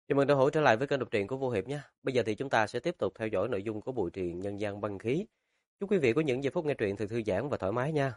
Chào mừng đã hỗ trở lại với kênh đọc truyện của Vô Hiệp nhé. Bây giờ thì chúng ta sẽ tiếp tục theo dõi nội dung của bộ truyện Nhân gian băng khí. Chúc quý vị có những giây phút nghe truyện thật thư giãn và thoải mái nha.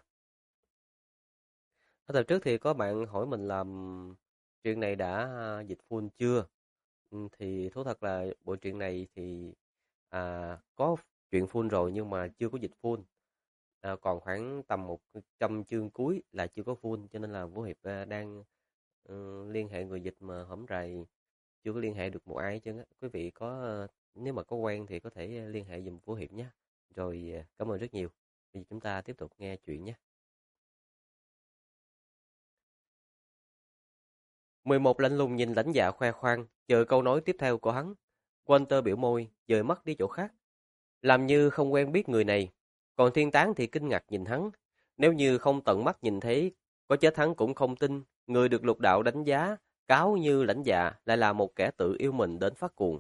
Ở tập trước thì có bạn hỏi mình là truyện này đã dịch full chưa? Thì thú thật là bộ truyện này thì có truyện full rồi nhưng mà chưa có dịch full. Còn khoảng tầm 100 chương cuối là chưa có full, cho nên là Vô Hiệp đang liên hệ người dịch mà hổng rày chưa có liên hệ được một ai hết trơn á. Quý vị có nếu mà có quen thì có thể liên hệ giùm Phú Hiệp nhé. Rồi cảm ơn rất nhiều. Bây giờ chúng ta tiếp tục nghe chuyện nhé. 11 lạnh lùng nhìn lãnh dạ khoe khoang, chờ câu nói tiếp theo của hắn. Walter biểu môi, dời mắt đi chỗ khác. Làm như không quen biết người này. Còn thiên tán thì kinh ngạc nhìn hắn. Nếu như không tận mắt nhìn thấy, có chết hắn cũng không tin. Người được lục đạo đánh giá, cáo như lãnh dạ lại là một kẻ tự yêu mình đến phát cuồng.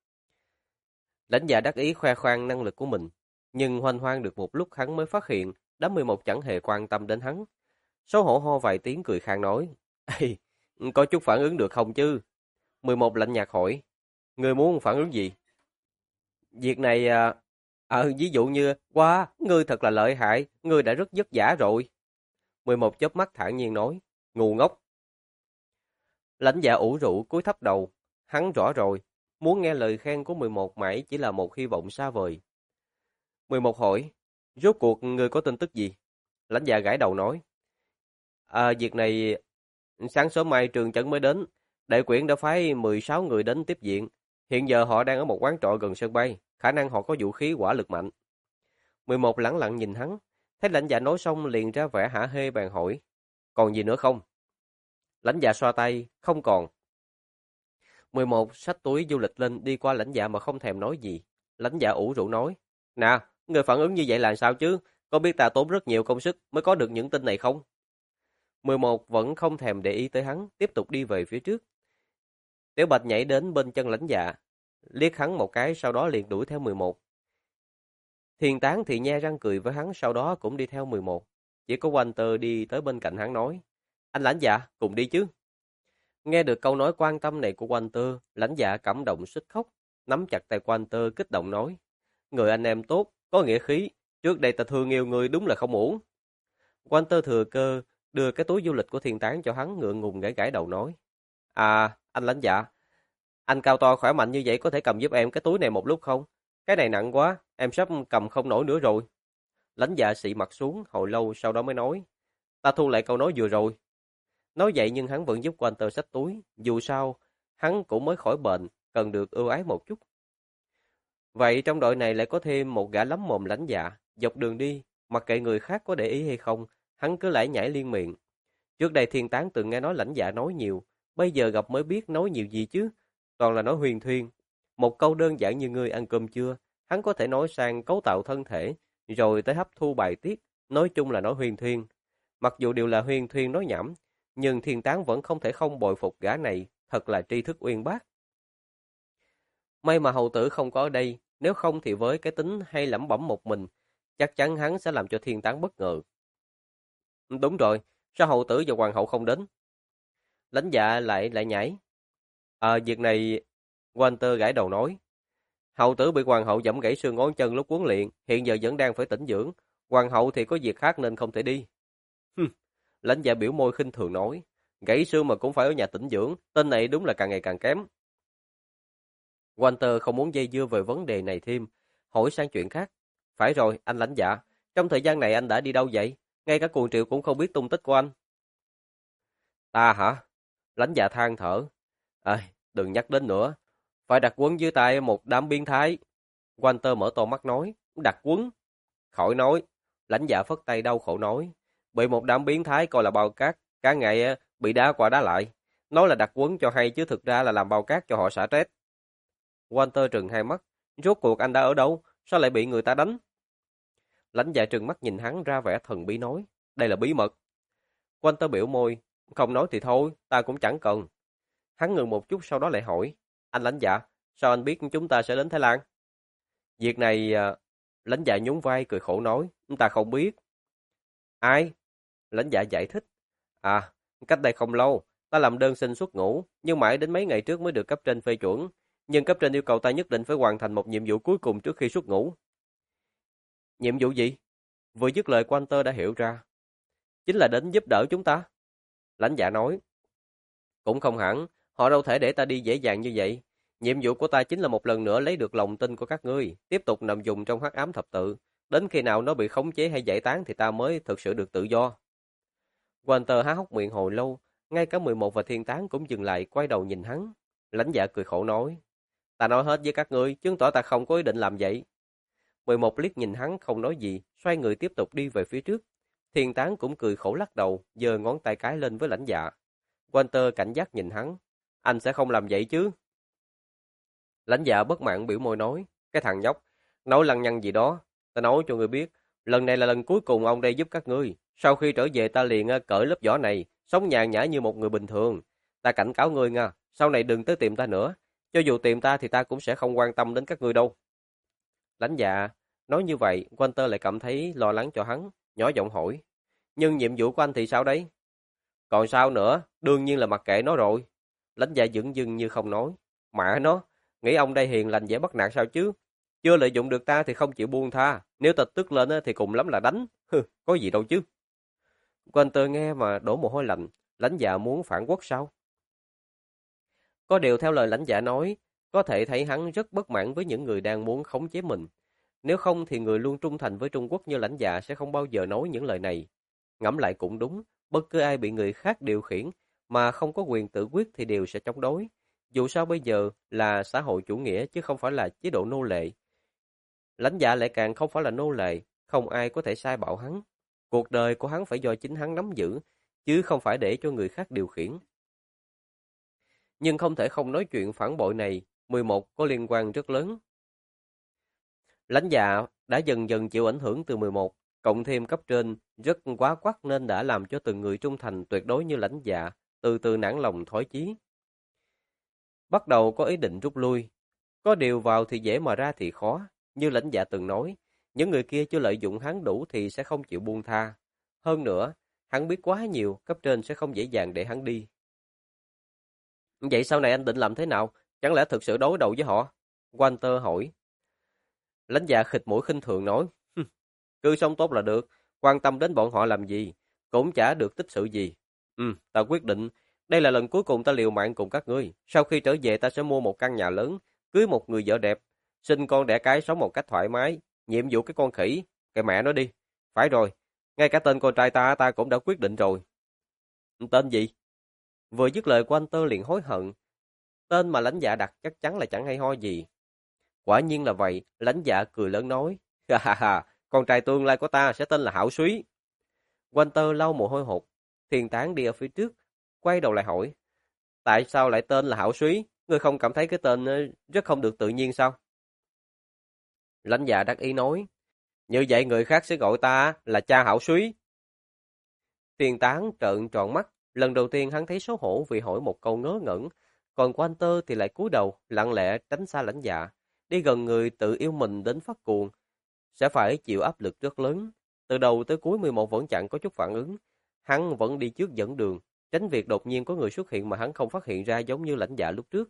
Lãnh dạ đắc ý khoe khoang năng lực của mình, nhưng hoành hoang được một lúc hắn mới phát hiện đám 11 chẳng hề quan tâm đến hắn. Xấu hổ ho vài tiếng cười khang nói, ê, có chút phản ứng được không chứ? 11 lạnh nhạt hỏi, người muốn phản ứng gì? Việc này, ví dụ như, wow, ngươi thật là lợi hại, ngươi đã rất vất vả rồi. 11 chớp mắt thản nhiên nói, ngu ngốc. Lãnh dạ ủ rũ cúi thấp đầu, hắn rõ rồi, muốn nghe lời khen của 11 mãi chỉ là một hy vọng xa vời. 11 hỏi, rốt cuộc ngươi có tin tức gì? Lãnh dạ gãi đầu nói, việc này sáng sớm mai trường chẩn mới đến, đại quyển đã phái 16 người đến tiếp viện, hiện giờ họ đang ở một quán trọ gần sân bay, khả năng họ có vũ khí hỏa lực mạnh. 11 lẳng lặng nhìn hắn, thấy lãnh dạ nói xong liền ra vẻ hả hê bèn hỏi, còn gì nữa không? Lãnh dạ xoa tay, không còn. 11 xách túi du lịch lên đi qua lãnh dạ mà không thèm nói gì. Lãnh dạ ủ rũ nói, nè, người phản ứng như vậy là sao chứ? Có biết ta tốn rất nhiều công sức mới có được những tin này không? 11 vẫn không thèm để ý tới hắn, tiếp tục đi về phía trước. Tiểu Bạch nhảy đến bên chân lãnh dạ, liếc hắn một cái sau đó liền đuổi theo 11. Thiên Tán thì nhe răng cười với hắn sau đó cũng đi theo 11. Chỉ có Walter đi tới bên cạnh hắn nói, anh lãnh dạ, cùng đi chứ. Nghe được câu nói quan tâm này của Walter, lãnh dạ cảm động suýt khóc, nắm chặt tay Walter kích động nói, người anh em tốt, có nghĩa khí, trước đây ta thương yêu người đúng là không ổn. Walter thừa cơ đưa cái túi du lịch của Thiên Tán cho hắn ngượng ngùng gãi gãi đầu nói, anh lãnh dạ, anh cao to khỏe mạnh như vậy có thể cầm giúp em cái túi này một lúc không? Cái này nặng quá, em sắp cầm không nổi nữa rồi. Lãnh dạ xị mặt xuống hồi lâu sau đó mới nói, ta thu lại câu nói vừa rồi. Nói vậy nhưng hắn vẫn giúp Walter xách túi, dù sao, hắn cũng mới khỏi bệnh, cần được ưu ái một chút. Vậy trong đội này lại có thêm một gã lắm mồm lãnh dạ, dọc đường đi, mặc kệ người khác có để ý hay không, hắn cứ lải nhải liên miệng. Trước đây Thiên Tán từng nghe nói lãnh dạ nói nhiều, bây giờ gặp mới biết nói nhiều gì chứ, toàn là nói huyền thuyên. Một câu đơn giản như ngươi ăn cơm chưa, hắn có thể nói sang cấu tạo thân thể, rồi tới hấp thu bài tiết, nói chung là nói huyền thuyên. Mặc dù đều là huyền thuyên nói nhảm, nhưng Thiên Tán vẫn không thể không bội phục gã này, thật là tri thức uyên bác. May mà hầu tử không có ở đây, nếu không thì với cái tính hay lẩm bẩm một mình, chắc chắn hắn sẽ làm cho Thiên Tán bất ngờ. Đúng rồi, sao hầu tử và hoàng hậu không đến? Lãnh dạ lại lại nhảy. Việc này, Walter gãi đầu nói. Hầu tử bị hoàng hậu giẫm gãy xương ngón chân lúc huấn luyện, hiện giờ vẫn đang phải tĩnh dưỡng. Hoàng hậu thì có việc khác nên không thể đi. Lãnh dạ biểu môi khinh thường nói. Gãy xương mà cũng phải ở nhà tĩnh dưỡng, tên này đúng là càng ngày càng kém. Walter không muốn dây dưa về vấn đề này thêm, hỏi sang chuyện khác. Phải rồi, anh lãnh dạ, trong thời gian này anh đã đi đâu vậy? Ngay cả cuồng triệu cũng không biết tung tích của anh. Ta hả? Lãnh dạ than thở. Đừng nhắc đến nữa. Phải đặt quấn dưới tay một đám biến thái. Walter mở to mắt nói. Đặt quấn? Khỏi nói. Lãnh dạ phất tay đau khổ nói. Bị một đám biến thái coi là bao cát. Cả ngày bị đá qua đá lại. Nói là đặt quấn cho hay chứ thực ra là làm bao cát cho họ xả stress. Walter trừng hai mắt. Rốt cuộc anh đã ở đâu? Sao lại bị người ta đánh? Lãnh dạ trừng mắt nhìn hắn ra vẻ thần bí nói. Đây là bí mật. Walter biểu môi. Không nói thì thôi, ta cũng chẳng cần. Hắn ngừng một chút sau đó lại hỏi. Anh lãnh dạ, sao anh biết chúng ta sẽ đến Thái Lan? Việc này, lãnh dạ nhún vai cười khổ nói. Ta không biết. Ai? Lãnh dạ giải thích. Cách đây không lâu, ta làm đơn xin xuất ngũ, nhưng mãi đến mấy ngày trước mới được cấp trên phê chuẩn. Nhưng cấp trên yêu cầu ta nhất định phải hoàn thành một nhiệm vụ cuối cùng trước khi xuất ngũ. Nhiệm vụ gì? Vừa dứt lời Walter đã hiểu ra. Chính là đến giúp đỡ chúng ta. Lãnh dạ nói. Cũng không hẳn, họ đâu thể để ta đi dễ dàng như vậy. Nhiệm vụ của ta chính là một lần nữa lấy được lòng tin của các ngươi, tiếp tục nằm dùng trong hắc ám thập tự. Đến khi nào nó bị khống chế hay giải tán thì ta mới thực sự được tự do. Walter há hốc miệng hồi lâu, ngay cả 11 và thiên tán cũng dừng lại quay đầu nhìn hắn. Lãnh dạ cười khổ nói. Ta nói hết với các ngươi, chứng tỏ ta không có ý định làm vậy. 11 liếc nhìn hắn không nói gì, xoay người tiếp tục đi về phía trước. Thiên tán cũng cười khổ lắc đầu, giơ ngón tay cái lên với lãnh dạ. Walter cảnh giác nhìn hắn. Anh sẽ không làm vậy chứ? Lãnh dạ bất mãn biểu môi nói. Cái thằng nhóc, nói lăng nhăng gì đó. Ta nói cho ngươi biết, lần này là lần cuối cùng ông đây giúp các ngươi. Sau khi trở về ta liền cởi lớp vỏ này, sống nhàn nhã như một người bình thường. Ta cảnh cáo ngươi nha, sau này đừng tới tìm ta nữa. Cho dù tìm ta thì ta cũng sẽ không quan tâm đến các ngươi đâu. Lãnh dạ, nói như vậy, Walter lại cảm thấy lo lắng cho hắn, nhỏ giọng hỏi. Nhưng nhiệm vụ của anh thì sao đấy? Còn sao nữa, đương nhiên là mặc kệ nó rồi. Lãnh dạ dửng dưng như không nói. Mẹ nó, nghĩ ông đây hiền lành dễ bắt nạt sao chứ? Chưa lợi dụng được ta thì không chịu buông tha. Nếu ta tức lên thì cùng lắm là đánh. Có gì đâu chứ. Walter nghe mà đổ mồ hôi lạnh. Lãnh dạ muốn phản quốc sao? Có điều theo lời lãnh dạ nói, có thể thấy hắn rất bất mãn với những người đang muốn khống chế mình. Nếu không thì người luôn trung thành với Trung Quốc như lãnh dạ sẽ không bao giờ nói những lời này. Ngẫm lại cũng đúng, bất cứ ai bị người khác điều khiển mà không có quyền tự quyết thì đều sẽ chống đối. Dù sao bây giờ là xã hội chủ nghĩa chứ không phải là chế độ nô lệ. Lãnh dạ lại càng không phải là nô lệ, không ai có thể sai bảo hắn. Cuộc đời của hắn phải do chính hắn nắm giữ, chứ không phải để cho người khác điều khiển. Nhưng không thể không nói chuyện phản bội này, 11 có liên quan rất lớn. Lãnh dạ đã dần dần chịu ảnh hưởng từ 11, cộng thêm cấp trên rất quá quắt nên đã làm cho từng người trung thành tuyệt đối như lãnh dạ, từ từ nản lòng thói chí. Bắt đầu có ý định rút lui. Có điều vào thì dễ mà ra thì khó. Như lãnh dạ từng nói, những người kia chưa lợi dụng hắn đủ thì sẽ không chịu buông tha. Hơn nữa, hắn biết quá nhiều, cấp trên sẽ không dễ dàng để hắn đi. Vậy sau này anh định làm thế nào? Chẳng lẽ thực sự đối đầu với họ? Walter hỏi. Lãnh dạ khịt mũi khinh thường nói. Cứ sống tốt là được, quan tâm đến bọn họ làm gì, cũng chả được tích sự gì. Ta quyết định, đây là lần cuối cùng ta liều mạng cùng các ngươi. Sau khi trở về ta sẽ mua một căn nhà lớn, cưới một người vợ đẹp, sinh con đẻ cái sống một cách thoải mái. Nhiệm vụ cái con khỉ, cái mẹ nó đi. Phải rồi, ngay cả tên con trai ta cũng đã quyết định rồi. Tên gì? Vừa dứt lời của anh Tơ liền hối hận. Tên mà lãnh dạ đặt chắc chắn là chẳng hay ho gì. Quả nhiên là vậy, lãnh dạ cười lớn nói. Ha ha ha, con trai tương lai của ta sẽ tên là Hảo Súy. Walter lau mồ hôi hột, Thiên Tán đi ở phía trước, quay đầu lại hỏi. Tại sao lại tên là Hảo Súy? Ngươi không cảm thấy cái tên rất không được tự nhiên sao? Lãnh dạ đắc ý nói. Như vậy người khác sẽ gọi ta là cha Hảo Súy. Thiên Tán trợn tròn mắt, lần đầu tiên hắn thấy xấu hổ vì hỏi một câu ngớ ngẩn. Còn Walter thì lại cúi đầu, lặng lẽ tránh xa lãnh dạ. Đi gần người tự yêu mình đến phát cuồng, sẽ phải chịu áp lực rất lớn. Từ đầu tới cuối 11 vẫn chẳng có chút phản ứng. Hắn vẫn đi trước dẫn đường, tránh việc đột nhiên có người xuất hiện mà hắn không phát hiện ra giống như lãnh dạ lúc trước.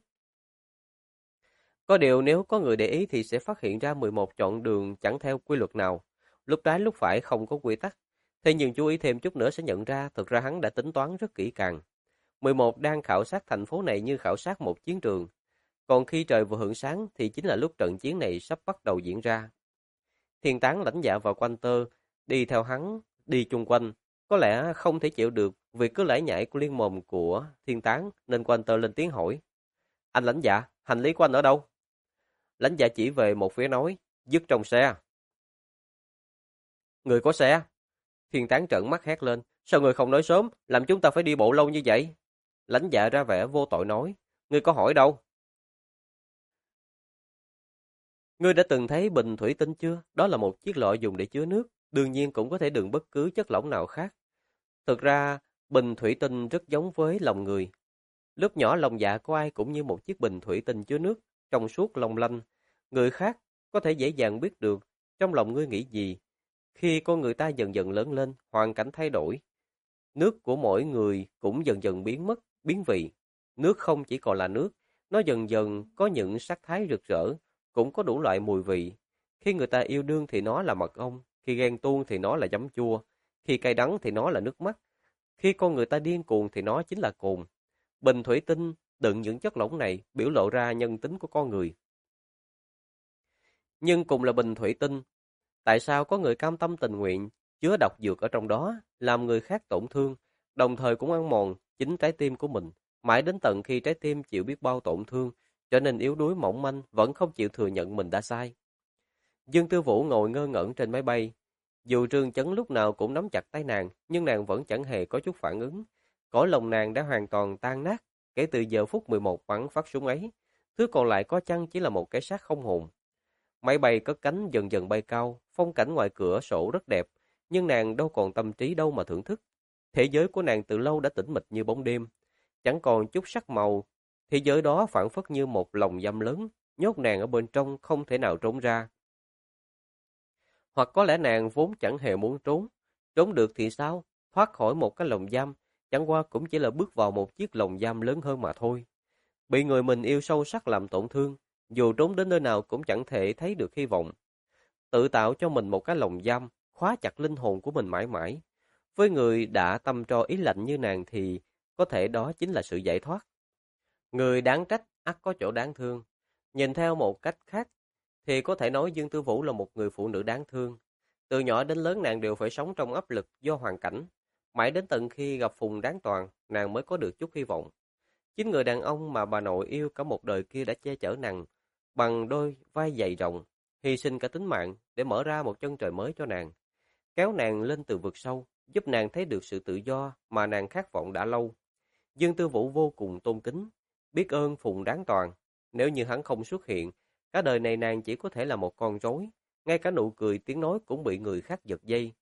Có điều nếu có người để ý thì sẽ phát hiện ra 11 chọn đường chẳng theo quy luật nào. Lúc trái lúc phải không có quy tắc. Thế nhưng chú ý thêm chút nữa sẽ nhận ra thực ra hắn đã tính toán rất kỹ càng. 11 đang khảo sát thành phố này như khảo sát một chiến trường. Còn khi trời vừa hửng sáng thì chính là lúc trận chiến này sắp bắt đầu diễn ra. Thiên Tán, lãnh dạ và Walter đi theo hắn, đi chung quanh. Có lẽ không thể chịu được việc cứ lải nhải của liên mồm của Thiên Tán nên Walter lên tiếng hỏi. Anh lãnh dạ, hành lý của anh ở đâu? Lãnh dạ chỉ về một phía nói, dứt trong xe. Người có xe? Thiên Tán trợn mắt hét lên, sao người không nói sớm, làm chúng ta phải đi bộ lâu như vậy? Lãnh dạ ra vẻ vô tội nói, người có hỏi đâu? Ngươi đã từng thấy bình thủy tinh chưa? Đó là một chiếc lọ dùng để chứa nước, đương nhiên cũng có thể đựng bất cứ chất lỏng nào khác. Thực ra, bình thủy tinh rất giống với lòng người. Lúc nhỏ lòng dạ của ai cũng như một chiếc bình thủy tinh chứa nước, trong suốt long lanh. Người khác có thể dễ dàng biết được trong lòng ngươi nghĩ gì. Khi con người ta dần dần lớn lên, hoàn cảnh thay đổi, nước của mỗi người cũng dần dần biến mất, biến vị. Nước không chỉ còn là nước, nó dần dần có những sắc thái rực rỡ, cũng có đủ loại mùi vị. Khi người ta yêu đương thì nó là mật ong, khi ghen tuông thì nó là giấm chua, khi cay đắng thì nó là nước mắt, khi con người ta điên cuồng thì nó chính là cồn. Bình thủy tinh đựng những chất lỏng này biểu lộ ra nhân tính của con người. Nhưng cùng là bình thủy tinh, tại sao có người cam tâm tình nguyện chứa độc dược ở trong đó, làm người khác tổn thương, đồng thời cũng ăn mòn chính trái tim của mình, mãi đến tận khi trái tim chịu biết bao tổn thương, trở nên yếu đuối mỏng manh, vẫn không chịu thừa nhận mình đã sai. Dương Tư Vũ ngồi ngơ ngẩn trên máy bay. Dù Trương Chấn lúc nào cũng nắm chặt tay nàng, nhưng nàng vẫn chẳng hề có chút phản ứng. Cõi lòng nàng đã hoàn toàn tan nát kể từ giờ phút 11 bắn phát súng ấy. Thứ còn lại có chăng chỉ là một cái xác không hồn. Máy bay cất cánh dần dần bay cao, phong cảnh ngoài cửa sổ rất đẹp, nhưng nàng đâu còn tâm trí đâu mà thưởng thức. Thế giới của nàng từ lâu đã tĩnh mịch như bóng đêm, chẳng còn chút sắc màu. Thế giới đó phảng phất như một lồng giam lớn, nhốt nàng ở bên trong không thể nào trốn ra. Hoặc có lẽ nàng vốn chẳng hề muốn trốn. Trốn được thì sao? Thoát khỏi một cái lồng giam, chẳng qua cũng chỉ là bước vào một chiếc lồng giam lớn hơn mà thôi. Bị người mình yêu sâu sắc làm tổn thương, dù trốn đến nơi nào cũng chẳng thể thấy được hy vọng. Tự tạo cho mình một cái lồng giam, khóa chặt linh hồn của mình mãi mãi. Với người đã tâm tro ý lạnh như nàng thì có thể đó chính là sự giải thoát. Người đáng trách ắt có chỗ đáng thương. Nhìn theo một cách khác thì có thể nói Dương Tư Vũ là một người phụ nữ đáng thương. Từ nhỏ đến lớn nàng đều phải sống trong áp lực do hoàn cảnh. Mãi đến tận khi gặp Phùng Đáng Toàn, nàng mới có được chút hy vọng. Chính người đàn ông mà bà nội yêu cả một đời kia đã che chở nàng bằng đôi vai dày rộng, hy sinh cả tính mạng để mở ra một chân trời mới cho nàng, kéo nàng lên từ vực sâu, giúp nàng thấy được sự tự do mà nàng khát vọng đã lâu. Dương Tư Vũ vô cùng tôn kính, biết ơn Phùng Đáng Toàn. Nếu như hắn không xuất hiện, cả đời này nàng chỉ có thể là một con rối, ngay cả nụ cười tiếng nói cũng bị người khác giật dây.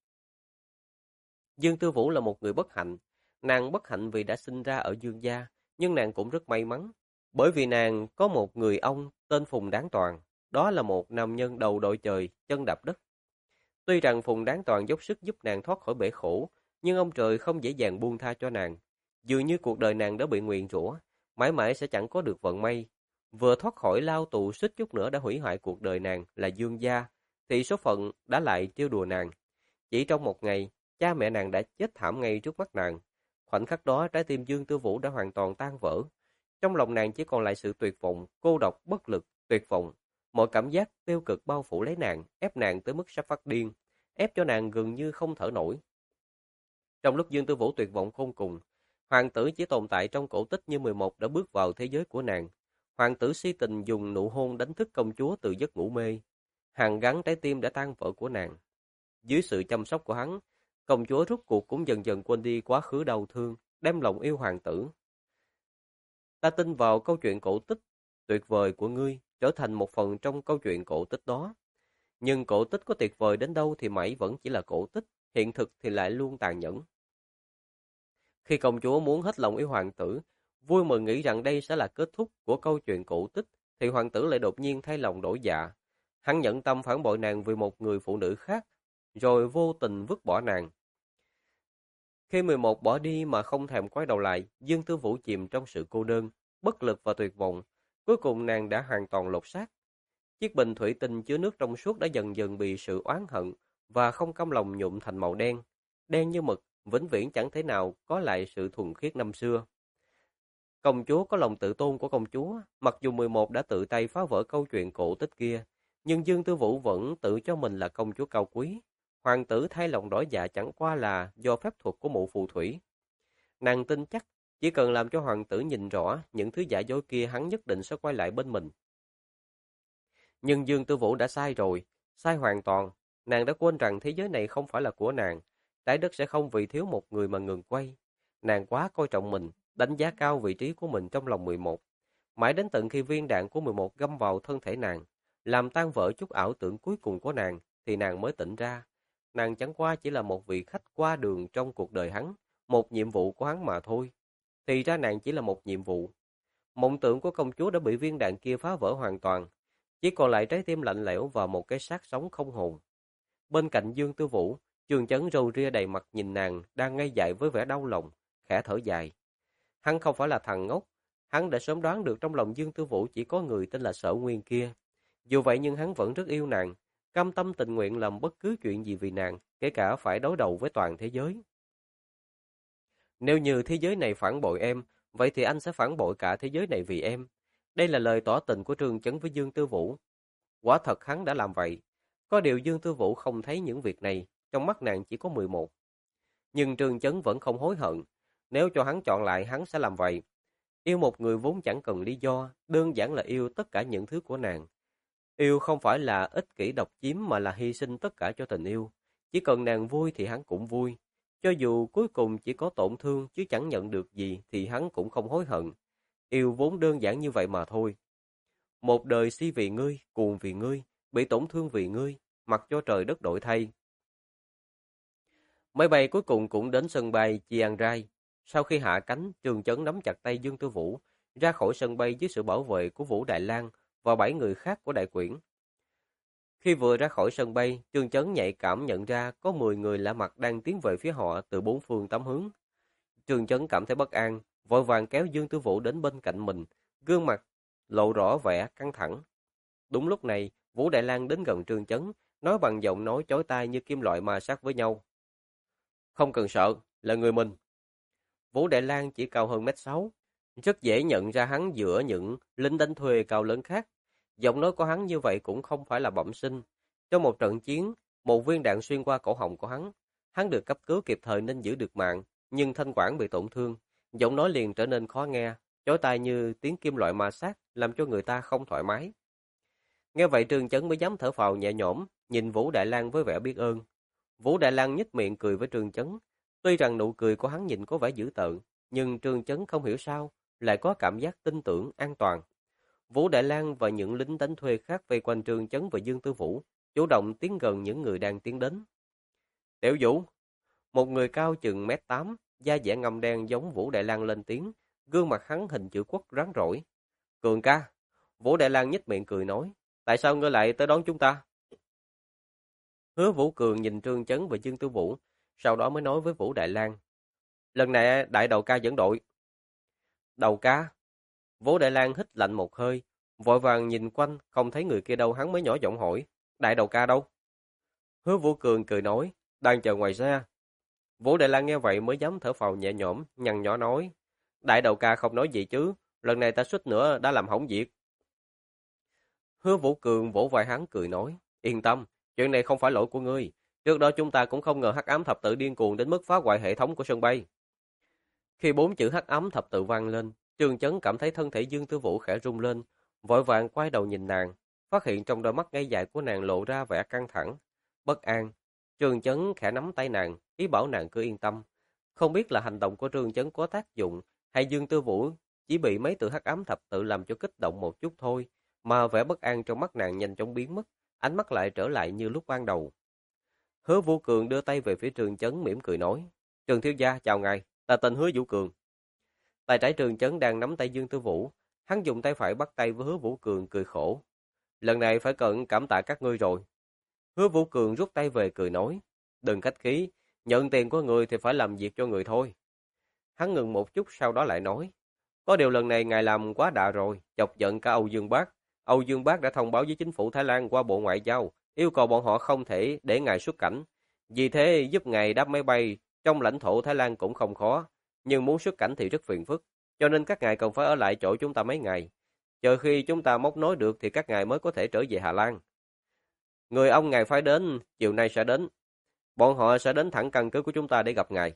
Dương Tư Vũ là một người bất hạnh, nàng bất hạnh vì đã sinh ra ở Dương gia, nhưng nàng cũng rất may mắn, bởi vì nàng có một người ông tên Phùng Đáng Toàn, đó là một nam nhân đầu đội trời, chân đạp đất. Tuy rằng Phùng Đáng Toàn dốc sức giúp nàng thoát khỏi bể khổ, nhưng ông trời không dễ dàng buông tha cho nàng. Dường như cuộc đời nàng đã bị nguyền rủa, mãi mãi sẽ chẳng có được vận may. Vừa thoát khỏi lao tù suýt chút nữa đã hủy hoại cuộc đời nàng là Dương gia, thì số phận đã lại trêu đùa nàng. Chỉ trong một ngày, cha mẹ nàng đã chết thảm ngay trước mắt nàng. Khoảnh khắc đó, trái tim Dương Tư Vũ đã hoàn toàn tan vỡ. Trong lòng nàng chỉ còn lại sự tuyệt vọng, cô độc, bất lực, tuyệt vọng. Mọi cảm giác tiêu cực bao phủ lấy nàng, ép nàng tới mức sắp phát điên, ép cho nàng gần như không thở nổi. Trong lúc Dương Tư Vũ tuyệt vọng khôn cùng, hoàng tử chỉ tồn tại trong cổ tích như 11 đã bước vào thế giới của nàng. Hoàng tử si tình dùng nụ hôn đánh thức công chúa từ giấc ngủ mê. Hàn gắn trái tim đã tan vỡ của nàng. Dưới sự chăm sóc của hắn, công chúa rút cuộc cũng dần dần quên đi quá khứ đau thương, đem lòng yêu hoàng tử. Ta tin vào câu chuyện cổ tích tuyệt vời của ngươi trở thành một phần trong câu chuyện cổ tích đó. Nhưng cổ tích có tuyệt vời đến đâu thì mãi vẫn chỉ là cổ tích, hiện thực thì lại luôn tàn nhẫn. Khi công chúa muốn hết lòng yêu hoàng tử, vui mừng nghĩ rằng đây sẽ là kết thúc của câu chuyện cổ tích, thì hoàng tử lại đột nhiên thay lòng đổi dạ. Hắn nhẫn tâm phản bội nàng vì một người phụ nữ khác, rồi vô tình vứt bỏ nàng. Khi 11 bỏ đi mà không thèm quay đầu lại, Dương Tư Vũ chìm trong sự cô đơn, bất lực và tuyệt vọng. Cuối cùng nàng đã hoàn toàn lột xác. Chiếc bình thủy tinh chứa nước trong suốt đã dần dần bị sự oán hận và không cam lòng nhuộm thành màu đen. Đen như mực, vĩnh viễn chẳng thể nào có lại sự thuần khiết năm xưa. Công chúa có lòng tự tôn của công chúa, mặc dù 11 đã tự tay phá vỡ câu chuyện cổ tích kia, nhưng Dương Tư Vũ vẫn tự cho mình là công chúa cao quý. Hoàng tử thay lòng đổi dạ chẳng qua là do phép thuật của mụ phù thủy. Nàng tin chắc, chỉ cần làm cho hoàng tử nhìn rõ những thứ giả dối kia, hắn nhất định sẽ quay lại bên mình. Nhưng Dương Tư Vũ đã sai rồi, sai hoàn toàn. Nàng đã quên rằng thế giới này không phải là của nàng. Trái đất sẽ không vì thiếu một người mà ngừng quay. Nàng quá coi trọng mình, đánh giá cao vị trí của mình trong lòng 11. Mãi đến tận khi viên đạn của 11 găm vào thân thể nàng, làm tan vỡ chút ảo tưởng cuối cùng của nàng, thì nàng mới tỉnh ra. Nàng chẳng qua chỉ là một vị khách qua đường trong cuộc đời hắn, một nhiệm vụ của hắn mà thôi. Thì ra nàng chỉ là một nhiệm vụ. Mộng tưởng của công chúa đã bị viên đạn kia phá vỡ hoàn toàn. Chỉ còn lại trái tim lạnh lẽo và một cái xác sống không hồn. Bên cạnh Dương Tư Vũ, Trường Chấn râu ria đầy mặt nhìn nàng đang ngây dại với vẻ đau lòng, khẽ thở dài. Hắn không phải là thằng ngốc, hắn đã sớm đoán được trong lòng Dương Tư Vũ chỉ có người tên là Sở Nguyên kia. Dù vậy nhưng hắn vẫn rất yêu nàng, cam tâm tình nguyện làm bất cứ chuyện gì vì nàng, kể cả phải đối đầu với toàn thế giới. Nếu như thế giới này phản bội em, vậy thì anh sẽ phản bội cả thế giới này vì em. Đây là lời tỏ tình của Trương Chấn với Dương Tư Vũ. Quả thật hắn đã làm vậy. Có điều Dương Tư Vũ không thấy những việc này, trong mắt nàng chỉ có 11. Nhưng Trương Chấn vẫn không hối hận. Nếu cho hắn chọn lại hắn sẽ làm vậy. Yêu một người vốn chẳng cần lý do, đơn giản là yêu tất cả những thứ của nàng. Yêu không phải là ích kỷ độc chiếm mà là hy sinh tất cả cho tình yêu. Chỉ cần nàng vui thì hắn cũng vui. Cho dù cuối cùng chỉ có tổn thương chứ chẳng nhận được gì thì hắn cũng không hối hận. Yêu vốn đơn giản như vậy mà thôi. Một đời si vì ngươi, cuồng vì ngươi, bị tổn thương vì ngươi, mặc cho trời đất đổi thay. Máy bay cuối cùng cũng đến sân bay Chiang Rai. Sau khi hạ cánh, Trường Chấn nắm chặt tay Dương Tư Vũ, ra khỏi sân bay dưới sự bảo vệ của Vũ Đại Lang và 7 người khác của Đại Quyển. Khi vừa ra khỏi sân bay, Trương Chấn nhạy cảm nhận ra có 10 người lạ mặt đang tiến về phía họ từ 4 phương 8 hướng. Trương Chấn cảm thấy bất an, vội vàng kéo Dương Tư Vũ đến bên cạnh mình, gương mặt lộ rõ vẻ căng thẳng. Đúng lúc này, Vũ Đại Lang đến gần Trương Chấn, nói bằng giọng nói chói tai như kim loại ma sát với nhau. Không cần sợ, là người mình. Vũ Đại Lang chỉ cao hơn 1m6, rất dễ nhận ra hắn giữa những lính đánh thuê cao lớn khác. Giọng nói của hắn như vậy cũng không phải là bẩm sinh. Trong một trận chiến, một viên đạn xuyên qua cổ họng của hắn. Hắn được cấp cứu kịp thời nên giữ được mạng, nhưng thanh quản bị tổn thương. Giọng nói liền trở nên khó nghe, chói tai như tiếng kim loại ma sát, làm cho người ta không thoải mái. Nghe vậy Trương Chấn mới dám thở phào nhẹ nhõm, nhìn Vũ Đại Lang với vẻ biết ơn. Vũ Đại Lang nhếch miệng cười với Trương Chấn. Tuy rằng nụ cười của hắn nhìn có vẻ dữ tợn, nhưng Trương Chấn không hiểu sao, lại có cảm giác tin tưởng, an toàn. Vũ Đại Lang và những lính đánh thuê khác vây quanh Trương Chấn và Dương Tư Vũ, chủ động tiến gần những người đang tiến đến. Tiểu Vũ, một người cao chừng 1m8, da dẻ ngăm đen giống Vũ Đại Lang lên tiếng, gương mặt hắn hình chữ quốc rắn rỏi. Cường ca, Vũ Đại Lang nhếch miệng cười nói, tại sao ngươi lại tới đón chúng ta? Hứa Vũ Cường nhìn Trương Chấn và Dương Tư Vũ, sau đó mới nói với Vũ Đại Lang, lần này đại đầu ca dẫn đội. Đầu ca? Vũ Đại Lang hít lạnh một hơi, vội vàng nhìn quanh, không thấy người kia đâu hắn mới nhỏ giọng hỏi, đại đầu ca đâu? Hứa Vũ Cường cười nói, đang chờ ngoài xe. Vũ Đại Lang nghe vậy mới dám thở phào nhẹ nhõm, nhăn nhó nói, đại đầu ca không nói gì chứ, lần này ta suýt nữa đã làm hỏng việc. Hứa Vũ Cường vỗ vai hắn cười nói, yên tâm, chuyện này không phải lỗi của ngươi. Trước đó chúng ta cũng không ngờ hắc ám thập tự điên cuồng đến mức phá hoại hệ thống của sân bay. Khi 4 chữ hắc ám thập tự vang lên, Trương Chấn cảm thấy thân thể Dương Tư Vũ khẽ rung lên, vội vàng quay đầu nhìn nàng, phát hiện trong đôi mắt ngây dại của nàng lộ ra vẻ căng thẳng, bất an. Trương Chấn khẽ nắm tay nàng, ý bảo nàng cứ yên tâm. Không biết là hành động của Trương Chấn có tác dụng, hay Dương Tư Vũ chỉ bị mấy từ hắc ám thập tự làm cho kích động một chút thôi, mà vẻ bất an trong mắt nàng nhanh chóng biến mất, ánh mắt lại trở lại như lúc ban đầu. Hứa Vũ Cường đưa tay về phía Trương Chấn mỉm cười nói, Trương thiếu gia chào ngài, ta tên Hứa Vũ Cường. Tay trái Trương Chấn đang nắm tay Dương Tư Vũ, hắn dùng tay phải bắt tay với Hứa Vũ Cường cười khổ. Lần này phải cần cảm tạ các ngươi rồi. Hứa Vũ Cường rút tay về cười nói, đừng khách khí, nhận tiền của người thì phải làm việc cho người thôi. Hắn ngừng một chút sau đó lại nói, có điều lần này ngài làm quá đà rồi, chọc giận cả Âu Dương Bác. Âu Dương Bác đã thông báo với chính phủ Thái Lan qua Bộ Ngoại giao, yêu cầu bọn họ không thể để ngài xuất cảnh. Vì thế giúp ngài đáp máy bay trong lãnh thổ Thái Lan cũng không khó, nhưng muốn xuất cảnh thì rất phiền phức, cho nên các ngài cần phải ở lại chỗ chúng ta mấy ngày. Chờ khi chúng ta móc nối được thì các ngài mới có thể trở về Hà Lan. Người ông ngài phải đến, chiều nay sẽ đến. Bọn họ sẽ đến thẳng căn cứ của chúng ta để gặp ngài.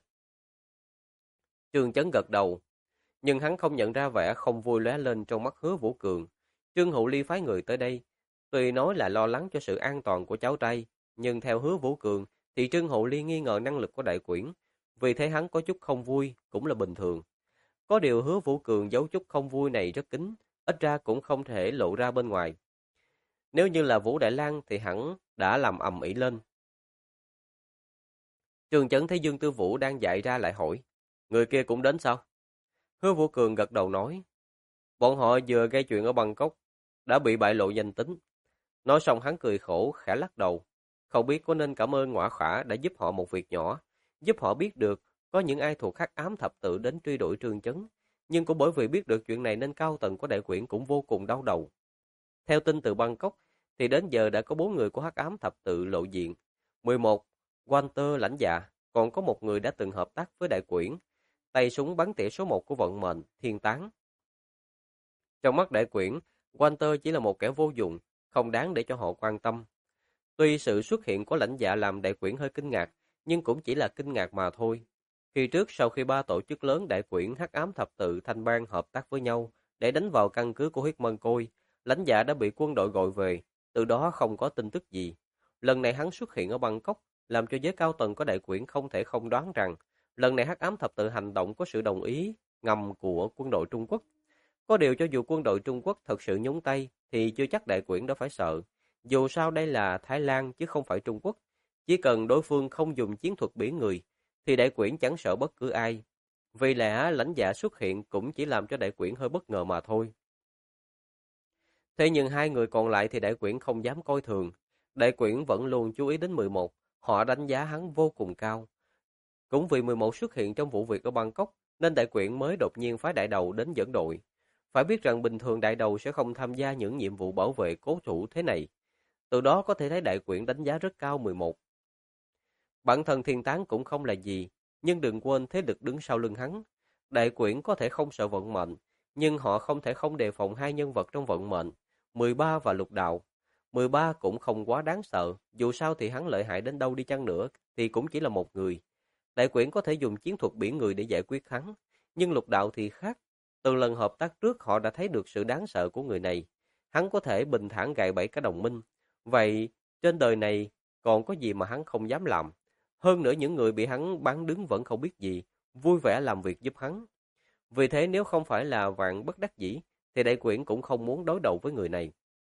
Trương Chấn gật đầu, nhưng hắn không nhận ra vẻ không vui lóe lên trong mắt Hứa Vũ Cường. Trương Hữu Ly phái người tới đây, tuy nói là lo lắng cho sự an toàn của cháu trai, nhưng theo Hứa Vũ Cường thì Trương Hữu Ly nghi ngờ năng lực của Đại Quyển, vì thế hắn có chút không vui cũng là bình thường. Có điều Hứa Vũ Cường giấu chút không vui này rất kín, ít ra cũng không thể lộ ra bên ngoài. Nếu như là Vũ Đại Lang thì hắn đã làm ầm ĩ lên. Trương Chấn thấy Dương Tư Vũ đang dạy ra lại hỏi, người kia cũng đến sao? Hứa Vũ Cường gật đầu nói, bọn họ vừa gây chuyện ở Bangkok, đã bị bại lộ danh tính. Nói xong hắn cười khổ, khẽ lắc đầu. Không biết có nên cảm ơn Ngõa Khả đã giúp họ một việc nhỏ, giúp họ biết được có những ai thuộc hắc ám thập tự đến truy đuổi Trương Chấn. nhưng cũng bởi vì biết được chuyện này nên cao tầng của đại quyển cũng vô cùng đau đầu. Theo tin từ Bangkok, thì đến giờ đã có 4 người của Hắc Ám Thập Tự lộ diện. 11. Walter lãnh dạ, còn có một người đã từng hợp tác với đại quyển, tay súng bắn tỉa số 1 của vận mệnh, Thiên Tán. Trong mắt đại quyển, Walter chỉ là một kẻ vô dụng, không đáng để cho họ quan tâm. Tuy sự xuất hiện của lãnh dạ làm đại quyển hơi kinh ngạc, nhưng cũng chỉ là kinh ngạc mà thôi. Khi trước sau khi 3 tổ chức lớn đại quyển Hắc Ám Thập Tự Thanh Bang hợp tác với nhau để đánh vào căn cứ của huyết mân côi, lãnh dạ đã bị quân đội gọi về, từ đó không có tin tức gì. Lần này hắn xuất hiện ở Bangkok, làm cho giới cao tầng của đại quyển không thể không đoán rằng lần này Hắc Ám Thập Tự hành động có sự đồng ý ngầm của quân đội Trung Quốc. Có điều cho dù quân đội Trung Quốc thật sự nhúng tay thì chưa chắc đại quyển đã phải sợ. Dù sao đây là Thái Lan chứ không phải Trung Quốc. Chỉ cần đối phương không dùng chiến thuật biển người thì đại quyển chẳng sợ bất cứ ai. Vì lẽ lãnh dạ xuất hiện cũng chỉ làm cho đại quyển hơi bất ngờ mà thôi. Thế nhưng hai người còn lại thì đại quyển không dám coi thường. Đại quyển vẫn luôn chú ý đến 11, họ đánh giá hắn vô cùng cao. Cũng vì 11 xuất hiện trong vụ việc ở Bangkok nên đại quyển mới đột nhiên phái đại đầu đến dẫn đội. Phải biết rằng bình thường đại đầu sẽ không tham gia những nhiệm vụ bảo vệ cố thủ thế này. Từ đó có thể thấy đại quyển đánh giá rất cao 11. Bản thân Thiên Tán cũng không là gì, nhưng đừng quên thế lực đứng sau lưng hắn. Đại quyển có thể không sợ vận mệnh, nhưng họ không thể không đề phòng hai nhân vật trong vận mệnh, 13 và Lục Đạo. 13 cũng không quá đáng sợ, dù sao thì hắn lợi hại đến đâu đi chăng nữa thì cũng chỉ là một người. Đại quyển có thể dùng chiến thuật biển người để giải quyết hắn, nhưng Lục Đạo thì khác. Từ lần hợp tác trước họ đã thấy được sự đáng sợ của người này. Hắn có thể bình thản gài bẫy cả đồng minh. Vậy, trên đời này còn có gì mà hắn không dám làm? Hơn nữa những người bị hắn bắn đứng vẫn không biết gì, vui vẻ làm việc giúp hắn. Vì thế nếu không phải là vạn bất đắc dĩ, thì đại quyển cũng không muốn đối đầu với người này.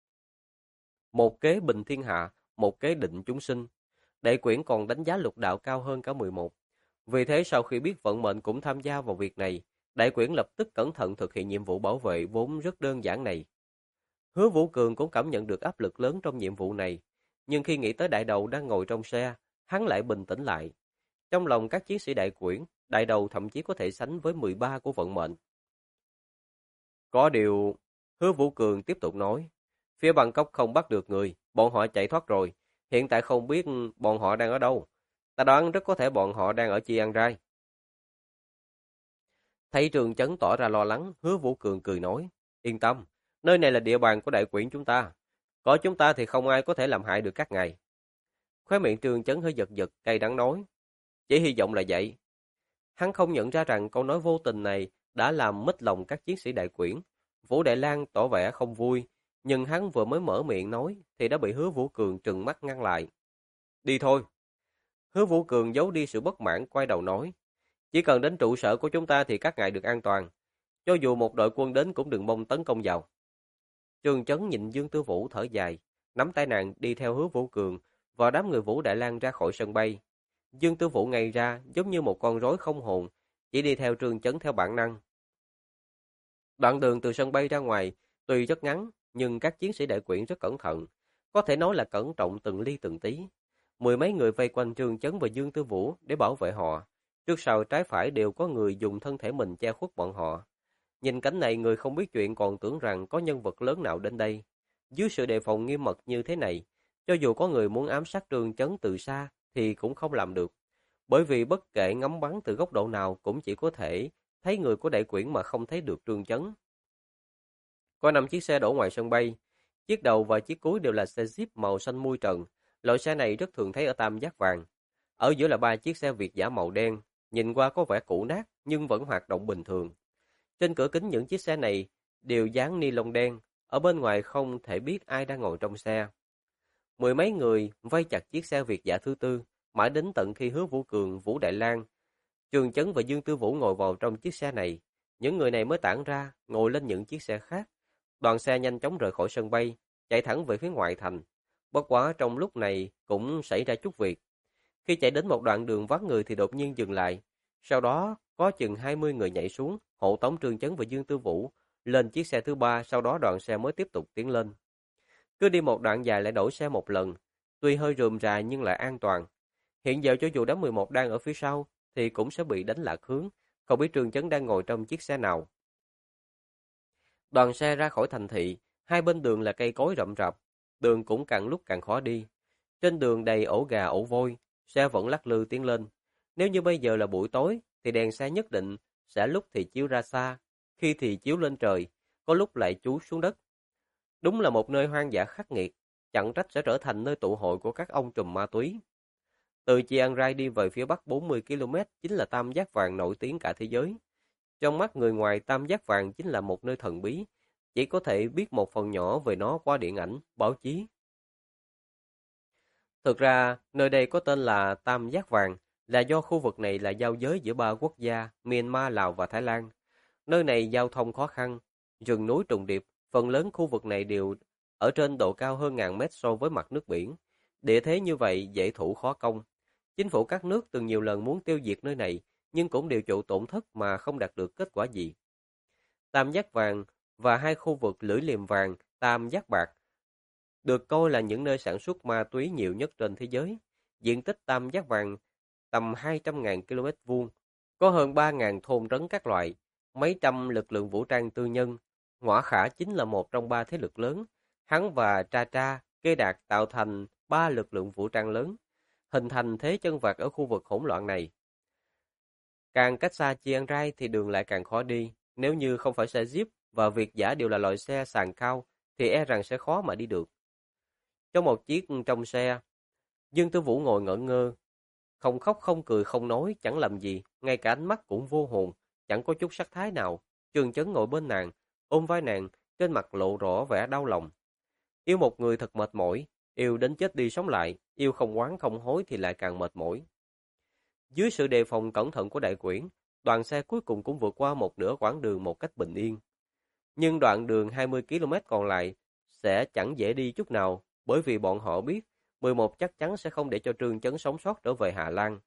Một kế bình thiên hạ, một kế định chúng sinh. Đại quyển còn đánh giá Lục Đạo cao hơn cả 11. Vì thế sau khi biết vận mệnh cũng tham gia vào việc này, đại quyển lập tức cẩn thận thực hiện nhiệm vụ bảo vệ vốn rất đơn giản này. Hứa Vũ Cường cũng cảm nhận được áp lực lớn trong nhiệm vụ này, nhưng khi nghĩ tới đại đầu đang ngồi trong xe, hắn lại bình tĩnh lại. Trong lòng các chiến sĩ đại quyển, đại đầu thậm chí có thể sánh với 13 của vận mệnh. Có điều, Hứa Vũ Cường tiếp tục nói, phía Bangkok không bắt được người, bọn họ chạy thoát rồi, hiện tại không biết bọn họ đang ở đâu. Ta đoán rất có thể bọn họ đang ở Chiang Rai. Thấy Trường Chấn tỏ ra lo lắng, Hứa Vũ Cường cười nói, yên tâm, nơi này là địa bàn của đại quyển chúng ta. Có chúng ta thì không ai có thể làm hại được các ngài. Khóe miệng Trường Chấn hơi giật giật, cay đắng nói, chỉ hy vọng là vậy. Hắn không nhận ra rằng câu nói vô tình này đã làm mít lòng các chiến sĩ đại quyển. Vũ Đại Lang tỏ vẻ không vui, nhưng hắn vừa mới mở miệng nói thì đã bị Hứa Vũ Cường trừng mắt ngăn lại. Đi thôi. Hứa Vũ Cường giấu đi sự bất mãn quay đầu nói, chỉ cần đến trụ sở của chúng ta thì các ngài được an toàn. Cho dù một đội quân đến cũng đừng mong tấn công vào. Trường Chấn nhìn Dương Tư Vũ thở dài, nắm tay nàng đi theo Hứa Vũ Cường và đám người Vũ Đại Lang ra khỏi sân bay. Dương Tư Vũ ngây ra giống như một con rối không hồn, chỉ đi theo Trường Chấn theo bản năng. Đoạn đường từ sân bay ra ngoài tuy rất ngắn, nhưng các chiến sĩ đại quyển rất cẩn thận, có thể nói là cẩn trọng từng ly từng tí. Mười mấy người vây quanh Trường Chấn và Dương Tư Vũ để bảo vệ họ. Trước sau trái phải đều có người dùng thân thể mình che khuất bọn họ. Nhìn cảnh này người không biết chuyện còn tưởng rằng có nhân vật lớn nào đến đây. Dưới sự đề phòng nghiêm mật như thế này, cho dù có người muốn ám sát Trường Chấn từ xa thì cũng không làm được. Bởi vì bất kể ngắm bắn từ góc độ nào cũng chỉ có thể thấy người của đại quyển mà không thấy được Trường Chấn. Có 5 chiếc xe đổ ngoài sân bay. Chiếc đầu và chiếc cuối đều là xe Jeep màu xanh mui trần. Loại xe này rất thường thấy ở Tam Giác Vàng. Ở giữa là 3 chiếc xe Việt dã màu đen, nhìn qua có vẻ cũ nát nhưng vẫn hoạt động bình thường. Trên cửa kính những chiếc xe này đều dán ni lông đen, ở bên ngoài không thể biết ai đang ngồi trong xe. Mười mấy người vây chặt chiếc xe Việt dã thứ tư, mãi đến tận khi Hứa Vũ Cường, Vũ Đại Lang, Trường Chấn và Dương Tư Vũ ngồi vào trong chiếc xe này, những người này mới tản ra, ngồi lên những chiếc xe khác. Đoàn xe nhanh chóng rời khỏi sân bay, chạy thẳng về phía ngoại thành. Bất quá trong lúc này cũng xảy ra chút việc. Khi chạy đến một đoạn đường vắng người thì đột nhiên dừng lại. Sau đó có chừng 20 người nhảy xuống, hộ tống Trường Chấn và Dương Tư Vũ lên chiếc xe thứ ba, sau đó đoàn xe mới tiếp tục tiến lên. Cứ đi một đoạn dài lại đổi xe một lần, tuy hơi rườm rà nhưng lại an toàn. Hiện giờ cho dù đám 11 đang ở phía sau thì cũng sẽ bị đánh lạc hướng, không biết Trường Chấn đang ngồi trong chiếc xe nào. Đoàn xe ra khỏi thành thị, hai bên đường là cây cối rậm rạp, đường cũng càng lúc càng khó đi. Trên đường đầy ổ gà ổ voi, xe vẫn lắc lư tiến lên. Nếu như bây giờ là buổi tối, thì đèn xe nhất định sẽ lúc thì chiếu ra xa, khi thì chiếu lên trời, có lúc lại chúi xuống đất. Đúng là một nơi hoang dã khắc nghiệt, chẳng trách sẽ trở thành nơi tụ hội của các ông trùm ma túy. Từ Chiang Rai đi về phía bắc 40 km chính là Tam Giác Vàng nổi tiếng cả thế giới. Trong mắt người ngoài, Tam Giác Vàng chính là một nơi thần bí, chỉ có thể biết một phần nhỏ về nó qua điện ảnh, báo chí. Thực ra, nơi đây có tên là Tam Giác Vàng là do khu vực này là giao giới giữa ba quốc gia Myanmar, Lào và Thái Lan. Nơi này giao thông khó khăn, rừng núi trùng điệp, phần lớn khu vực này đều ở trên độ cao hơn ngàn mét so với mặt nước biển. Địa thế như vậy dễ thủ khó công. Chính phủ các nước từng nhiều lần muốn tiêu diệt nơi này, nhưng cũng đều chịu tổn thất mà không đạt được kết quả gì. Tam Giác Vàng và hai khu vực Lưỡi Liềm Vàng, Tam Giác Bạc được coi là những nơi sản xuất ma túy nhiều nhất trên thế giới. Diện tích Tam Giác Vàng tầm 200.000 km vuông, có hơn 3.000 thôn trấn các loại, mấy trăm lực lượng vũ trang tư nhân. Ngõa Khả chính là một trong ba thế lực lớn. Hắn và Tra Tra, Kê Đạt tạo thành ba lực lượng vũ trang lớn, hình thành thế chân vạc ở khu vực hỗn loạn này. Càng cách xa Chiang Rai thì đường lại càng khó đi. Nếu như không phải xe Jeep và Việt dã đều là loại xe sàn cao, thì e rằng sẽ khó mà đi được. Trong một chiếc trong xe, Dương Tư Vũ ngồi ngẩn ngơ, không khóc không cười không nói, chẳng làm gì, ngay cả ánh mắt cũng vô hồn, chẳng có chút sắc thái nào. Trường Chấn ngồi bên nàng, ôm vai nàng, trên mặt lộ rõ vẻ đau lòng. Yêu một người thật mệt mỏi, yêu đến chết đi sống lại, yêu không oán không hối thì lại càng mệt mỏi. Dưới sự đề phòng cẩn thận của đại quyển, đoàn xe cuối cùng cũng vượt qua một nửa quãng đường một cách bình yên. Nhưng đoạn đường 20 km còn lại sẽ chẳng dễ đi chút nào, bởi vì bọn họ biết 11 chắc chắn sẽ không để cho Trương Chấn sống sót trở về Hà Lan.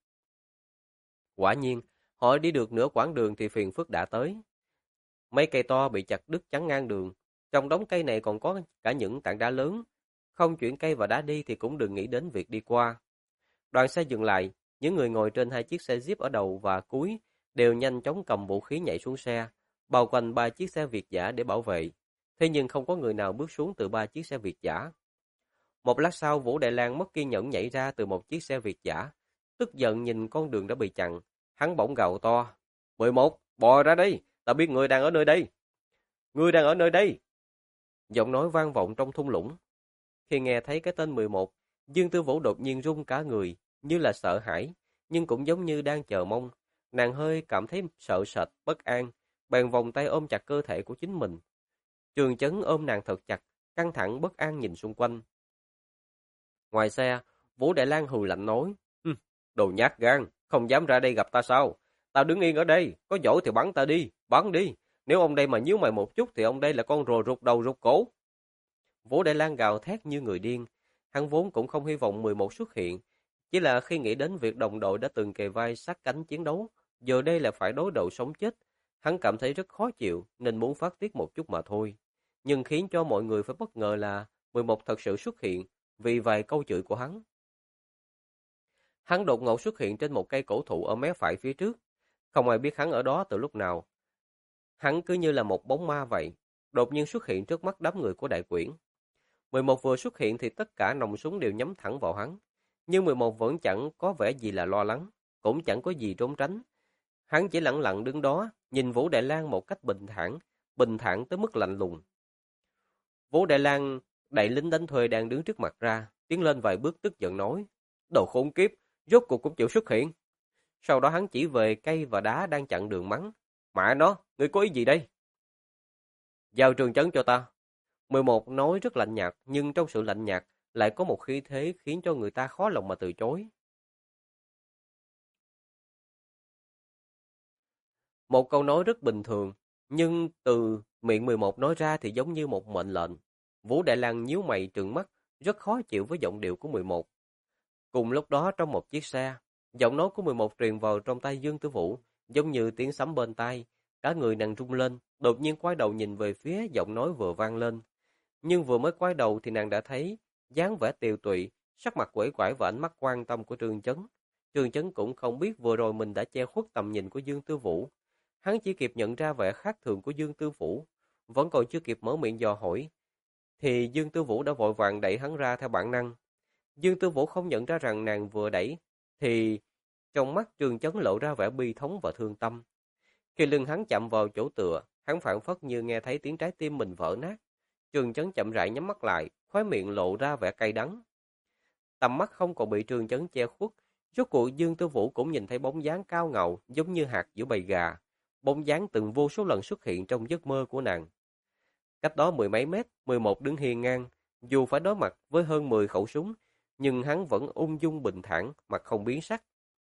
Quả nhiên, họ đi được nửa quãng đường thì phiền phức đã tới. Mấy cây to bị chặt đứt chắn ngang đường, trong đống cây này còn có cả những tảng đá lớn. Không chuyển cây và đá đi thì cũng đừng nghĩ đến việc đi qua. Đoàn xe dừng lại, những người ngồi trên hai chiếc xe Jeep ở đầu và cuối đều nhanh chóng cầm vũ khí nhảy xuống xe, bao quanh ba chiếc xe Việt dã để bảo vệ. Thế nhưng không có người nào bước xuống từ ba chiếc xe Việt dã. Một lát sau, Vũ Đại Lang mất kiên nhẫn nhảy ra từ một chiếc xe Việt dã, tức giận nhìn con đường đã bị chặn, hắn bỗng gào to: 11, bò ra đây, ta biết ngươi đang ở nơi đây. Ngươi đang ở nơi đây. Giọng nói vang vọng trong thung lũng. Khi nghe thấy cái tên 11, Dương Tư Vũ đột nhiên run cả người, như là sợ hãi, nhưng cũng giống như đang chờ mong. Nàng hơi cảm thấy sợ sệt, bất an, bèn vòng tay ôm chặt cơ thể của chính mình. Trường Chấn ôm nàng thật chặt, căng thẳng bất an nhìn xung quanh. Ngoài xe, Vũ Đại Lang hừ lạnh nói: Đồ nhát gan, không dám ra đây gặp ta sao? Tao đứng yên ở đây, có giỏi thì bắn ta đi, bắn đi. Nếu ông đây mà nhíu mày một chút thì ông đây là con rùa rụt đầu rụt cổ. Vũ Đại Lang gào thét như người điên. Hắn vốn cũng không hy vọng 11 xuất hiện, chỉ là khi nghĩ đến việc đồng đội đã từng kề vai sát cánh chiến đấu, giờ đây là phải đối đầu sống chết, hắn cảm thấy rất khó chịu nên muốn phát tiết một chút mà thôi. Nhưng khiến cho mọi người phải bất ngờ là 11 thật sự xuất hiện vì vài câu chửi của hắn. Hắn đột ngột xuất hiện trên một cây cổ thụ ở mé phải phía trước, không ai biết hắn ở đó từ lúc nào. Hắn cứ như là một bóng ma vậy, đột nhiên xuất hiện trước mắt đám người của đại quyển. 11 vừa xuất hiện thì tất cả nòng súng đều nhắm thẳng vào hắn, nhưng 11 vẫn chẳng có vẻ gì là lo lắng, cũng chẳng có gì trốn tránh. Hắn chỉ lặng lặng đứng đó, nhìn Vũ Đại Lang một cách bình thản tới mức lạnh lùng. Vũ Đại Lang đẩy lính đánh thuê đang đứng trước mặt ra, tiến lên vài bước tức giận nói: Đồ khốn kiếp, rốt cuộc cũng chịu xuất hiện. Sau đó hắn chỉ về cây và đá đang chặn đường mắng: Mẹ nó, ngươi có ý gì đây? Giao Trường Chấn cho ta. 11 nói rất lạnh nhạt, nhưng trong sự lạnh nhạt lại có một khí thế khiến cho người ta khó lòng mà từ chối. Một câu nói rất bình thường, nhưng từ miệng 11 nói ra thì giống như một mệnh lệnh. Vũ Đại Lang nhíu mày trừng mắt, rất khó chịu với giọng điệu của 11. Cùng lúc đó trong một chiếc xe, giọng nói của 11 truyền vào trong tay Dương Tử Vũ, giống như tiếng sấm bên tai. Cả người nàng rung lên, đột nhiên quay đầu nhìn về phía giọng nói vừa vang lên. Nhưng vừa mới quay đầu thì nàng đã thấy dáng vẻ tiều tụy, sắc mặt quể quải và ánh mắt quan tâm của Trương Chấn. Trương Chấn cũng không biết vừa rồi mình đã che khuất tầm nhìn của Dương Tư Vũ. Hắn chỉ kịp nhận ra vẻ khác thường của Dương Tư Vũ. vẫn còn chưa kịp mở miệng dò hỏi, thì Dương Tư Vũ đã vội vàng đẩy hắn ra theo bản năng. Dương Tư Vũ không nhận ra rằng nàng vừa đẩy, thì trong mắt Trường Chấn lộ ra vẻ bi thống và thương tâm. Khi lưng hắn chạm vào chỗ tựa, hắn phảng phất như nghe thấy tiếng trái tim mình vỡ nát. Trường Chấn chậm rãi nhắm mắt lại, khóe miệng lộ ra vẻ cay đắng. Tầm mắt không còn bị Trường Chấn che khuất, rốt cuộc Dương Tư Vũ cũng nhìn thấy bóng dáng cao ngạo giống như hạt giữa bầy gà, bóng dáng từng vô số lần xuất hiện trong giấc mơ của nàng. Cách đó mười mấy mét, 11 đứng hiên ngang, dù phải đối mặt với hơn 10 khẩu súng, nhưng hắn vẫn ung dung bình thản, mặt không biến sắc.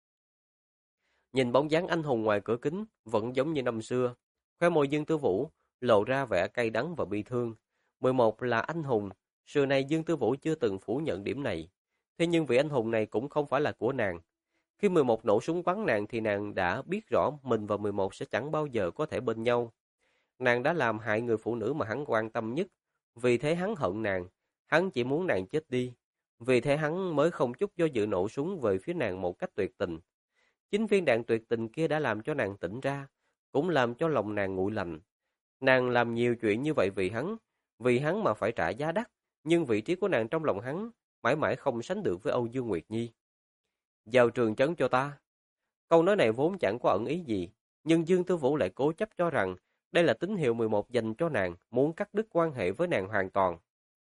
Nhìn bóng dáng anh hùng ngoài cửa kính, vẫn giống như năm xưa. Khóe môi Dương Tư Vũ lộ ra vẻ cay đắng và bi thương. 11 là anh hùng, xưa nay Dương Tư Vũ chưa từng phủ nhận điểm này. Thế nhưng vị anh hùng này cũng không phải là của nàng. Khi 11 nổ súng bắn nàng thì nàng đã biết rõ mình và 11 sẽ chẳng bao giờ có thể bên nhau. Nàng đã làm hại người phụ nữ mà hắn quan tâm nhất. Vì thế hắn hận nàng, hắn chỉ muốn nàng chết đi. Vì thế hắn mới không chút do dự nổ súng về phía nàng một cách tuyệt tình. Chính viên đạn tuyệt tình kia đã làm cho nàng tỉnh ra, cũng làm cho lòng nàng nguội lạnh. Nàng làm nhiều chuyện như vậy vì hắn mà phải trả giá đắt, nhưng vị trí của nàng trong lòng hắn mãi mãi không sánh được với Âu Dương Nguyệt Nhi. Giao Trường Chấn cho ta. Câu nói này vốn chẳng có ẩn ý gì, nhưng Dương Tư Vũ lại cố chấp cho rằng đây là tín hiệu 11 dành cho nàng, muốn cắt đứt quan hệ với nàng hoàn toàn.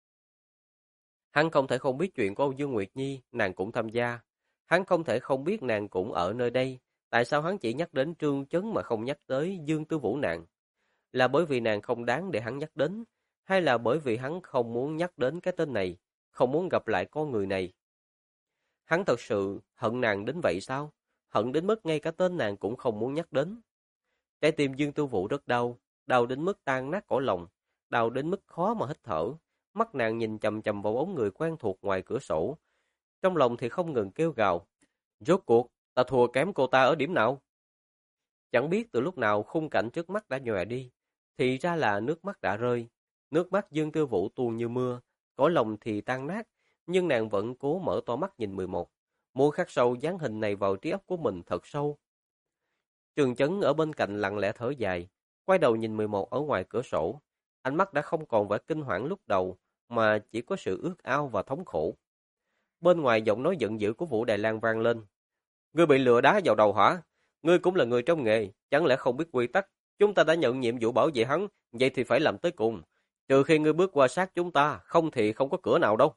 Hắn không thể không biết chuyện của Âu Dương Nguyệt Nhi, nàng cũng tham gia. Hắn không thể không biết nàng cũng ở nơi đây. Tại sao hắn chỉ nhắc đến Trương Chấn mà không nhắc tới Dương Tư Vũ nàng? Là bởi vì nàng không đáng để hắn nhắc đến, hay là bởi vì hắn không muốn nhắc đến cái tên này, không muốn gặp lại con người này? Hắn thật sự hận nàng đến vậy sao? Hận đến mức ngay cả tên nàng cũng không muốn nhắc đến. Trái tim Dương Tư Vũ rất đau, đau đến mức tan nát cõi lòng, đau đến mức khó mà hít thở. Mắt nàng nhìn chằm chằm vào bóng người quen thuộc ngoài cửa sổ. Trong lòng thì không ngừng kêu gào. Rốt cuộc, ta thua kém cô ta ở điểm nào? Chẳng biết từ lúc nào khung cảnh trước mắt đã nhòe đi. Thì ra là nước mắt đã rơi. Nước mắt Dương Tư Vũ tuôn như mưa. Cõi lòng thì tan nát. Nhưng nàng vẫn cố mở to mắt nhìn 11. Muốn khắc sâu dáng hình này vào trí óc của mình thật sâu. Trường Chấn ở bên cạnh lặng lẽ thở dài. Quay đầu nhìn 11 ở ngoài cửa sổ. Ánh mắt đã không còn vẻ kinh hoảng lúc đầu, mà chỉ có sự ước ao và thống khổ. Bên ngoài giọng nói giận dữ của Vũ Đại Lang vang lên. Ngươi bị lừa đá vào đầu hả? Ngươi cũng là người trong nghề, chẳng lẽ không biết quy tắc? Chúng ta đã nhận nhiệm vụ bảo vệ hắn, vậy thì phải làm tới cùng. Trừ khi ngươi bước qua sát chúng ta, không thì không có cửa nào đâu.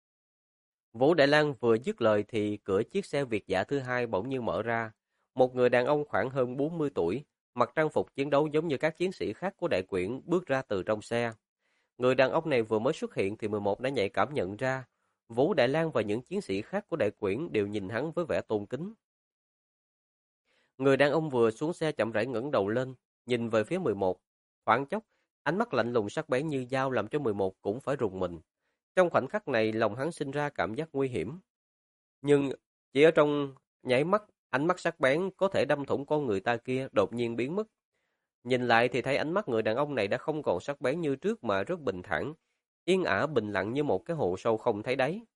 Vũ Đại Lang vừa dứt lời thì cửa chiếc xe Việt dã thứ hai bỗng nhiên mở ra. Một người đàn ông khoảng hơn 40 tuổi, mặc trang phục chiến đấu giống như các chiến sĩ khác của đại quyển bước ra từ trong xe. Người đàn ông này vừa mới xuất hiện thì 11 đã nhạy cảm nhận ra. Vũ Đại Lang và những chiến sĩ khác của đại quyển đều nhìn hắn với vẻ tôn kính. Người đàn ông vừa xuống xe chậm rãi ngẩng đầu lên, nhìn về phía 11. Thoáng chốc, ánh mắt lạnh lùng sắc bén như dao làm cho 11 cũng phải rùng mình. Trong khoảnh khắc này, lòng hắn sinh ra cảm giác nguy hiểm. Nhưng chỉ ở trong nháy mắt, ánh mắt sắc bén có thể đâm thủng con người ta kia đột nhiên biến mất. Nhìn lại thì thấy ánh mắt người đàn ông này đã không còn sắc bén như trước mà rất bình thản, yên ả bình lặng như một cái hồ sâu không thấy đáy.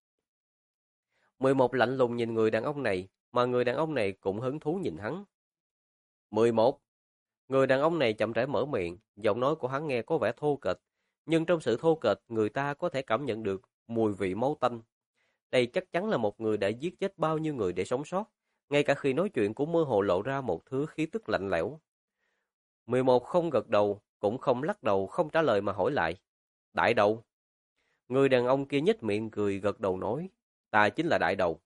11 lạnh lùng nhìn người đàn ông này, mà người đàn ông này cũng hứng thú nhìn hắn. 11. Người đàn ông này chậm rãi mở miệng, giọng nói của hắn nghe có vẻ thô kệch, nhưng trong sự thô kệch người ta có thể cảm nhận được mùi vị máu tanh. Đây chắc chắn là một người đã giết chết bao nhiêu người để sống sót, ngay cả khi nói chuyện cũng mơ hồ lộ ra một thứ khí tức lạnh lẽo. 11 không gật đầu, cũng không lắc đầu, không trả lời mà hỏi lại. Đại đầu. Người đàn ông kia nhếch miệng cười gật đầu nói, ta chính là đại đầu.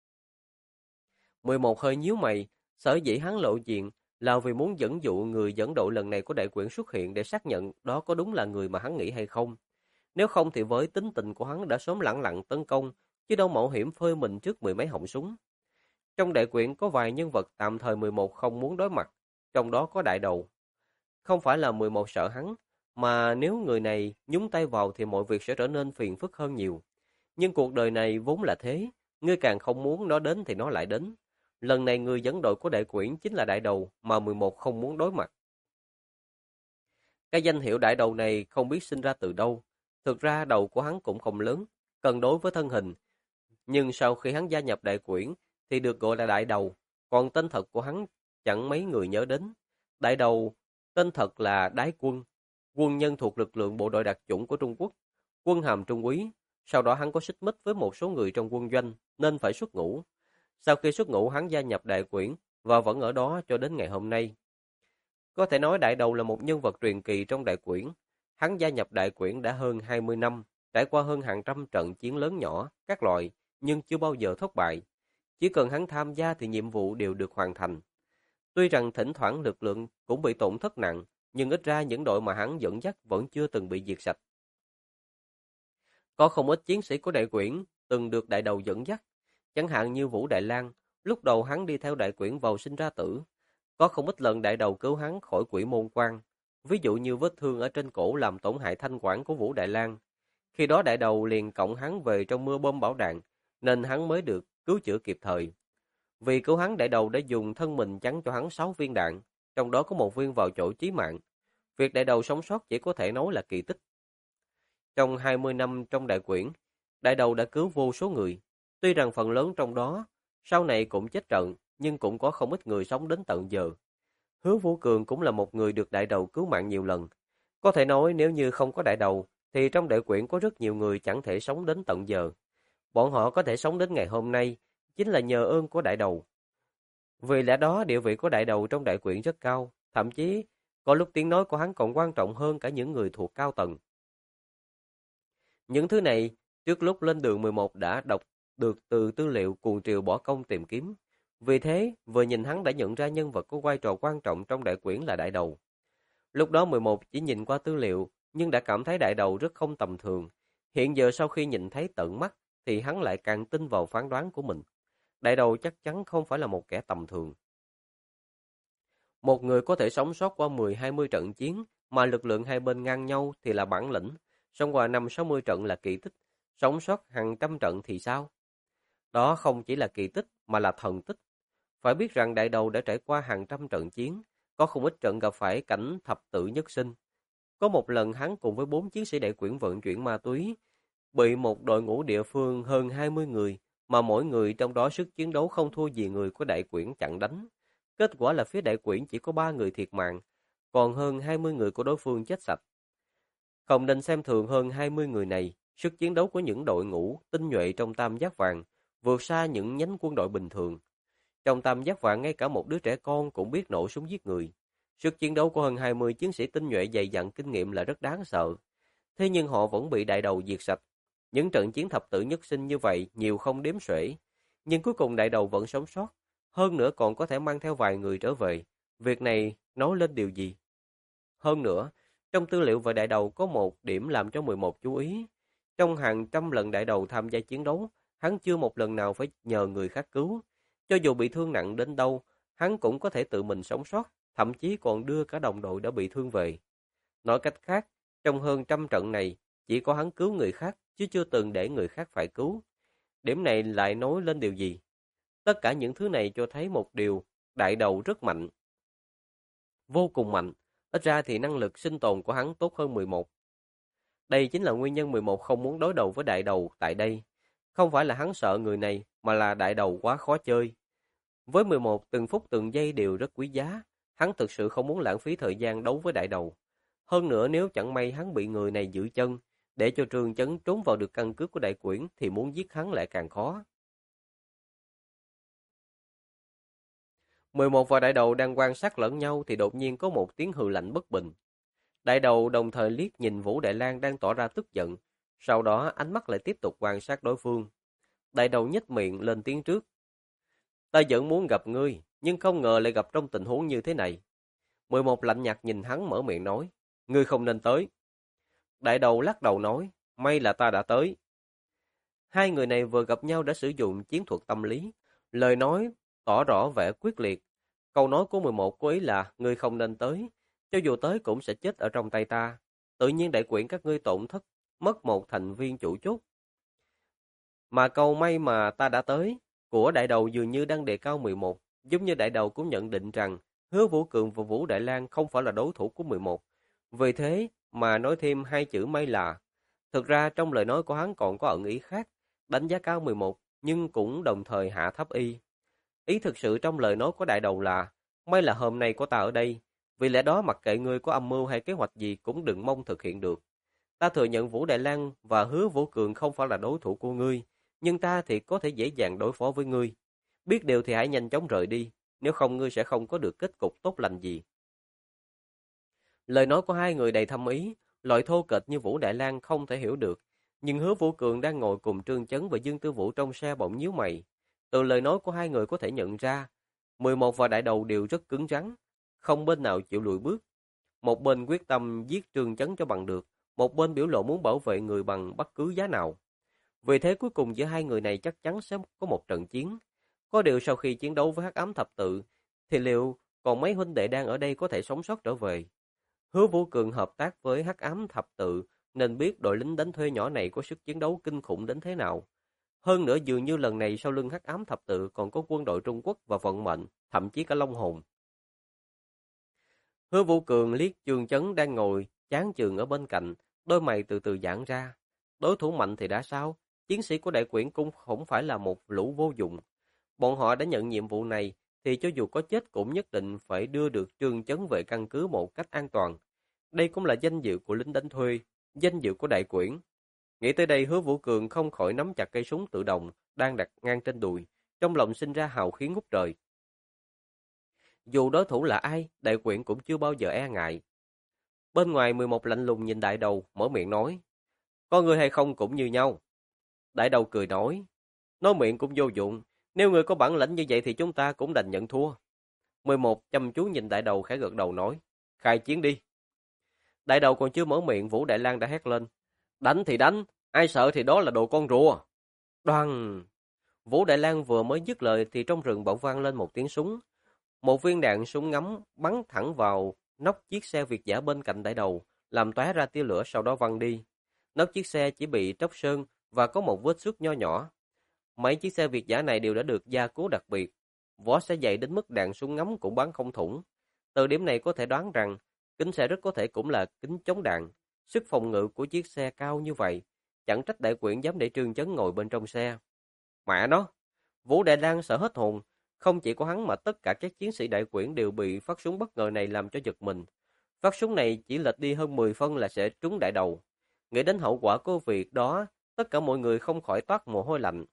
11 hơi nhíu mày, sở dĩ hắn lộ diện là vì muốn dẫn dụ người dẫn đội lần này của đại quyển xuất hiện để xác nhận đó có đúng là người mà hắn nghĩ hay không. Nếu không thì với tính tình của hắn đã sớm lẳng lặng tấn công, chứ đâu mạo hiểm phơi mình trước mười mấy họng súng. Trong đại quyển có vài nhân vật tạm thời 11 không muốn đối mặt, trong đó có đại đầu. Không phải là 11 sợ hắn, mà nếu người này nhúng tay vào thì mọi việc sẽ trở nên phiền phức hơn nhiều. Nhưng cuộc đời này vốn là thế, ngươi càng không muốn nó đến thì nó lại đến. Lần này người dẫn đội của đại quyển chính là đại đầu mà 11 không muốn đối mặt. Cái danh hiệu đại đầu này không biết sinh ra từ đâu. Thực ra đầu của hắn cũng không lớn, cân đối với thân hình. Nhưng sau khi hắn gia nhập đại quyển thì được gọi là đại đầu, còn tên thật của hắn chẳng mấy người nhớ đến. Đại đầu, tên thật là Đái Quân. quân nhân thuộc lực lượng bộ đội đặc chủng của Trung Quốc, quân hàm trung úy. Sau đó hắn có xích mích với một số người trong quân doanh nên phải xuất ngũ. Sau khi xuất ngũ hắn gia nhập Đại Quyển và vẫn ở đó cho đến ngày hôm nay. Có thể nói Đại Đầu là một nhân vật truyền kỳ trong Đại Quyển. Hắn gia nhập Đại Quyển đã hơn 20 năm, trải qua hơn hàng trăm trận chiến lớn nhỏ, các loại, nhưng chưa bao giờ thất bại. Chỉ cần hắn tham gia thì nhiệm vụ đều được hoàn thành. Tuy rằng thỉnh thoảng lực lượng cũng bị tổn thất nặng, nhưng ít ra những đội mà hắn dẫn dắt vẫn chưa từng bị diệt sạch. Có không ít chiến sĩ của Đại Quyển từng được Đại Đầu dẫn dắt, chẳng hạn như Vũ Đại Lang, lúc đầu hắn đi theo Đại Quyển vào sinh ra tử. Có không ít lần Đại Đầu cứu hắn khỏi quỷ môn quan, ví dụ như vết thương ở trên cổ làm tổn hại thanh quản của Vũ Đại Lang. Khi đó Đại Đầu liền cõng hắn về trong mưa bom bão đạn, nên hắn mới được cứu chữa kịp thời. Vì cứu hắn, Đại Đầu đã dùng thân mình chắn cho hắn 6 viên đạn, trong đó có một viên vào chỗ chí mạng. Việc Đại Đầu sống sót chỉ có thể nói là kỳ tích. Trong 20 năm trong Đại Quyển, Đại Đầu đã cứu vô số người. Tuy rằng phần lớn trong đó sau này cũng chết trận, nhưng cũng có không ít người sống đến tận giờ. Hứa Vũ Cường cũng là một người được Đại Đầu cứu mạng nhiều lần. Có thể nói nếu như không có Đại Đầu, thì trong Đại Quyển có rất nhiều người chẳng thể sống đến tận giờ. Bọn họ có thể sống đến ngày hôm nay, chính là nhờ ơn của Đại Đầu. Vì lẽ đó địa vị của Đại Đầu trong Đại Quyển rất cao, thậm chí có lúc tiếng nói của hắn còn quan trọng hơn cả những người thuộc cao tầng. Những thứ này, trước lúc lên đường 11 đã đọc được từ tư liệu cuồng triều bỏ công tìm kiếm. Vì thế, vừa nhìn hắn đã nhận ra nhân vật có vai trò quan trọng trong Đại Quyển là Đại Đầu. Lúc đó 11 chỉ nhìn qua tư liệu, nhưng đã cảm thấy Đại Đầu rất không tầm thường. Hiện giờ sau khi nhìn thấy tận mắt, thì hắn lại càng tin vào phán đoán của mình. Đại Đầu chắc chắn không phải là một kẻ tầm thường. Một người có thể sống sót qua 10-20 trận chiến, mà lực lượng hai bên ngang nhau thì là bản lĩnh. Sống qua 5-60 trận là kỳ tích, sống sót hàng trăm trận thì sao? Đó không chỉ là kỳ tích mà là thần tích. Phải biết rằng Đại Đầu đã trải qua hàng trăm trận chiến, có không ít trận gặp phải cảnh thập tự nhất sinh. Có một lần hắn cùng với 4 chiến sĩ Đại Quyển vận chuyển ma túy, bị một đội ngũ địa phương hơn 20 người, mà mỗi người trong đó sức chiến đấu không thua gì người của Đại Quyển chặn đánh. Kết quả là phía Đại Quyển chỉ có 3 người thiệt mạng, còn hơn 20 người của đối phương chết sạch. Không nên xem thường hơn 20 người này, sức chiến đấu của những đội ngũ tinh nhuệ trong Tam Giác Vàng vượt xa những nhánh quân đội bình thường. Trong Tam Giác Vàng ngay cả một đứa trẻ con cũng biết nổ súng giết người. Sức chiến đấu của hơn 20 chiến sĩ tinh nhuệ dày dặn kinh nghiệm là rất đáng sợ. Thế nhưng họ vẫn bị Đại Đầu diệt sạch. Những trận chiến thập tự nhất sinh như vậy nhiều không đếm xuể. Nhưng cuối cùng Đại Đầu vẫn sống sót. Hơn nữa còn có thể mang theo vài người trở về. Việc này nói lên điều gì? Hơn nữa, trong tư liệu về Đại Đầu có một điểm làm cho 11 chú ý. Trong hàng trăm lần Đại Đầu tham gia chiến đấu, hắn chưa một lần nào phải nhờ người khác cứu. Cho dù bị thương nặng đến đâu, hắn cũng có thể tự mình sống sót, thậm chí còn đưa cả đồng đội đã bị thương về. Nói cách khác, trong hơn trăm trận này, chỉ có hắn cứu người khác, chứ chưa từng để người khác phải cứu. Điểm này lại nói lên điều gì? Tất cả những thứ này cho thấy một điều, Đại Đầu rất mạnh. Vô cùng mạnh, ít ra thì năng lực sinh tồn của hắn tốt hơn 11. Đây chính là nguyên nhân 11 không muốn đối đầu với Đại Đầu tại đây. Không phải là hắn sợ người này, mà là Đại Đầu quá khó chơi. Với 11, từng phút từng giây đều rất quý giá. Hắn thực sự không muốn lãng phí thời gian đấu với Đại Đầu. Hơn nữa nếu chẳng may hắn bị người này giữ chân, để cho Trương Chấn trốn vào được căn cứ của Đại Quyển thì muốn giết hắn lại càng khó. 11 và Đại Đầu đang quan sát lẫn nhau thì đột nhiên có một tiếng hừ lạnh bất bình. Đại Đầu đồng thời liếc nhìn Vũ Đại Lang đang tỏ ra tức giận, sau đó ánh mắt lại tiếp tục quan sát đối phương. Đại Đầu nhếch miệng lên tiếng trước. Ta vẫn muốn gặp ngươi, nhưng không ngờ lại gặp trong tình huống như thế này. 11 lạnh nhạt nhìn hắn mở miệng nói, ngươi không nên tới. Đại Đầu lắc đầu nói, may là ta đã tới. Hai người này vừa gặp nhau đã sử dụng chiến thuật tâm lý, lời nói tỏ rõ vẻ quyết liệt. Câu nói của 11 có ý là ngươi không nên tới, cho dù tới cũng sẽ chết ở trong tay ta. Tự nhiên Đại Quyển các ngươi tổn thất, mất một thành viên chủ chốt. Mà câu may mà ta đã tới của Đại Đầu dường như đang đề cao 11, giống như Đại Đầu cũng nhận định rằng Hứa Vũ Cường và Vũ Đại Lang không phải là đối thủ của 11. Vì thế mà nói thêm hai chữ may là. Thực ra trong lời nói của hắn còn có ẩn ý khác, đánh giá cao 11 nhưng cũng đồng thời hạ thấp y. Ý thực sự trong lời nói của Đại Đầu là may là hôm nay có ta ở đây, Vì lẽ đó mặc kệ ngươi có âm mưu hay kế hoạch gì cũng đừng mong thực hiện được. Ta thừa nhận Vũ Đại Lang và Hứa Vũ Cường không phải là đối thủ của ngươi, nhưng ta thì có thể dễ dàng đối phó với ngươi. Biết điều thì hãy nhanh chóng rời đi, nếu không ngươi sẽ không có được kết cục tốt lành gì. Lời nói của hai người đầy thâm ý, loại thô kệch như Vũ Đại Lang không thể hiểu được, nhưng Hứa Vũ Cường đang ngồi cùng Trương Chấn và Dương Tư Vũ trong xe bỗng nhíu mày. Từ lời nói của hai người có thể nhận ra, 11 và Đại Đầu đều rất cứng rắn, không bên nào chịu lùi bước. Một bên quyết tâm giết Trương Chấn cho bằng được, một bên biểu lộ muốn bảo vệ người bằng bất cứ giá nào. Vì thế cuối cùng giữa hai người này chắc chắn sẽ có một trận chiến. Có điều sau khi chiến đấu với Hắc Ám Thập Tự, thì liệu còn mấy huynh đệ đang ở đây có thể sống sót trở về? Hứa Vũ Cường hợp tác với Hắc Ám Thập Tự nên biết đội lính đánh thuê nhỏ này có sức chiến đấu kinh khủng đến thế nào. Hơn nữa dường như lần này sau lưng Hắc Ám Thập Tự còn có quân đội Trung Quốc và vận mệnh, thậm chí cả Long Hồn. Hứa Vũ Cường liếc Trương Chấn đang ngồi chán chường ở bên cạnh, đôi mày từ từ giãn ra. Đối thủ mạnh thì đã sao? Chiến sĩ của Đại Quyển Cung không phải là một lũ vô dụng. Bọn họ đã nhận nhiệm vụ này, thì cho dù có chết cũng nhất định phải đưa được Trương Chấn về căn cứ một cách an toàn. Đây cũng là danh dự của lính đánh thuê, danh dự của Đại Quyển. Nghĩ tới đây Hứa Vũ Cường không khỏi nắm chặt cây súng tự động đang đặt ngang trên đùi, trong lòng sinh ra hào khí ngút trời. Dù đối thủ là ai, Đại Quyển cũng chưa bao giờ e ngại. Bên ngoài 11 lạnh lùng nhìn Đại Đầu, mở miệng nói, có người hay không cũng như nhau. Đại Đầu cười nói miệng cũng vô dụng, nếu người có bản lĩnh như vậy thì chúng ta cũng đành nhận thua. 11 chăm chú nhìn Đại Đầu khẽ gật đầu nói, khai chiến đi. Đại Đầu còn chưa mở miệng, Vũ Đại Lang đã hét lên, đánh thì đánh, ai sợ thì đó là đồ con rùa. Đoan! Vũ Đại Lang vừa mới dứt lời thì trong rừng bỗng vang lên một tiếng súng. Một viên đạn súng ngắm bắn thẳng vào nóc chiếc xe Việt dã bên cạnh Đại Đầu, làm tóe ra tia lửa sau đó văng đi. Nóc chiếc xe chỉ bị tróc sơn và có một vết xước nho nhỏ. Mấy chiếc xe Việt dã này đều đã được gia cố đặc biệt, vỏ xe dày đến mức đạn súng ngắm cũng bắn không thủng. Từ điểm này có thể đoán rằng kính xe rất có thể cũng là kính chống đạn. Sức phòng ngự của chiếc xe cao như vậy, chẳng trách Đại Quyển dám để Trương Chấn ngồi bên trong xe. Mẹ nó! Vũ Đại Lang sợ hết hồn. Không chỉ có hắn mà tất cả các chiến sĩ Đại Quyển đều bị phát súng bất ngờ này làm cho giật mình. Phát súng này chỉ lệch đi hơn 10 phân là sẽ trúng Đại Đầu. Nghĩ đến hậu quả của việc đó, tất cả mọi người không khỏi toát mồ hôi lạnh.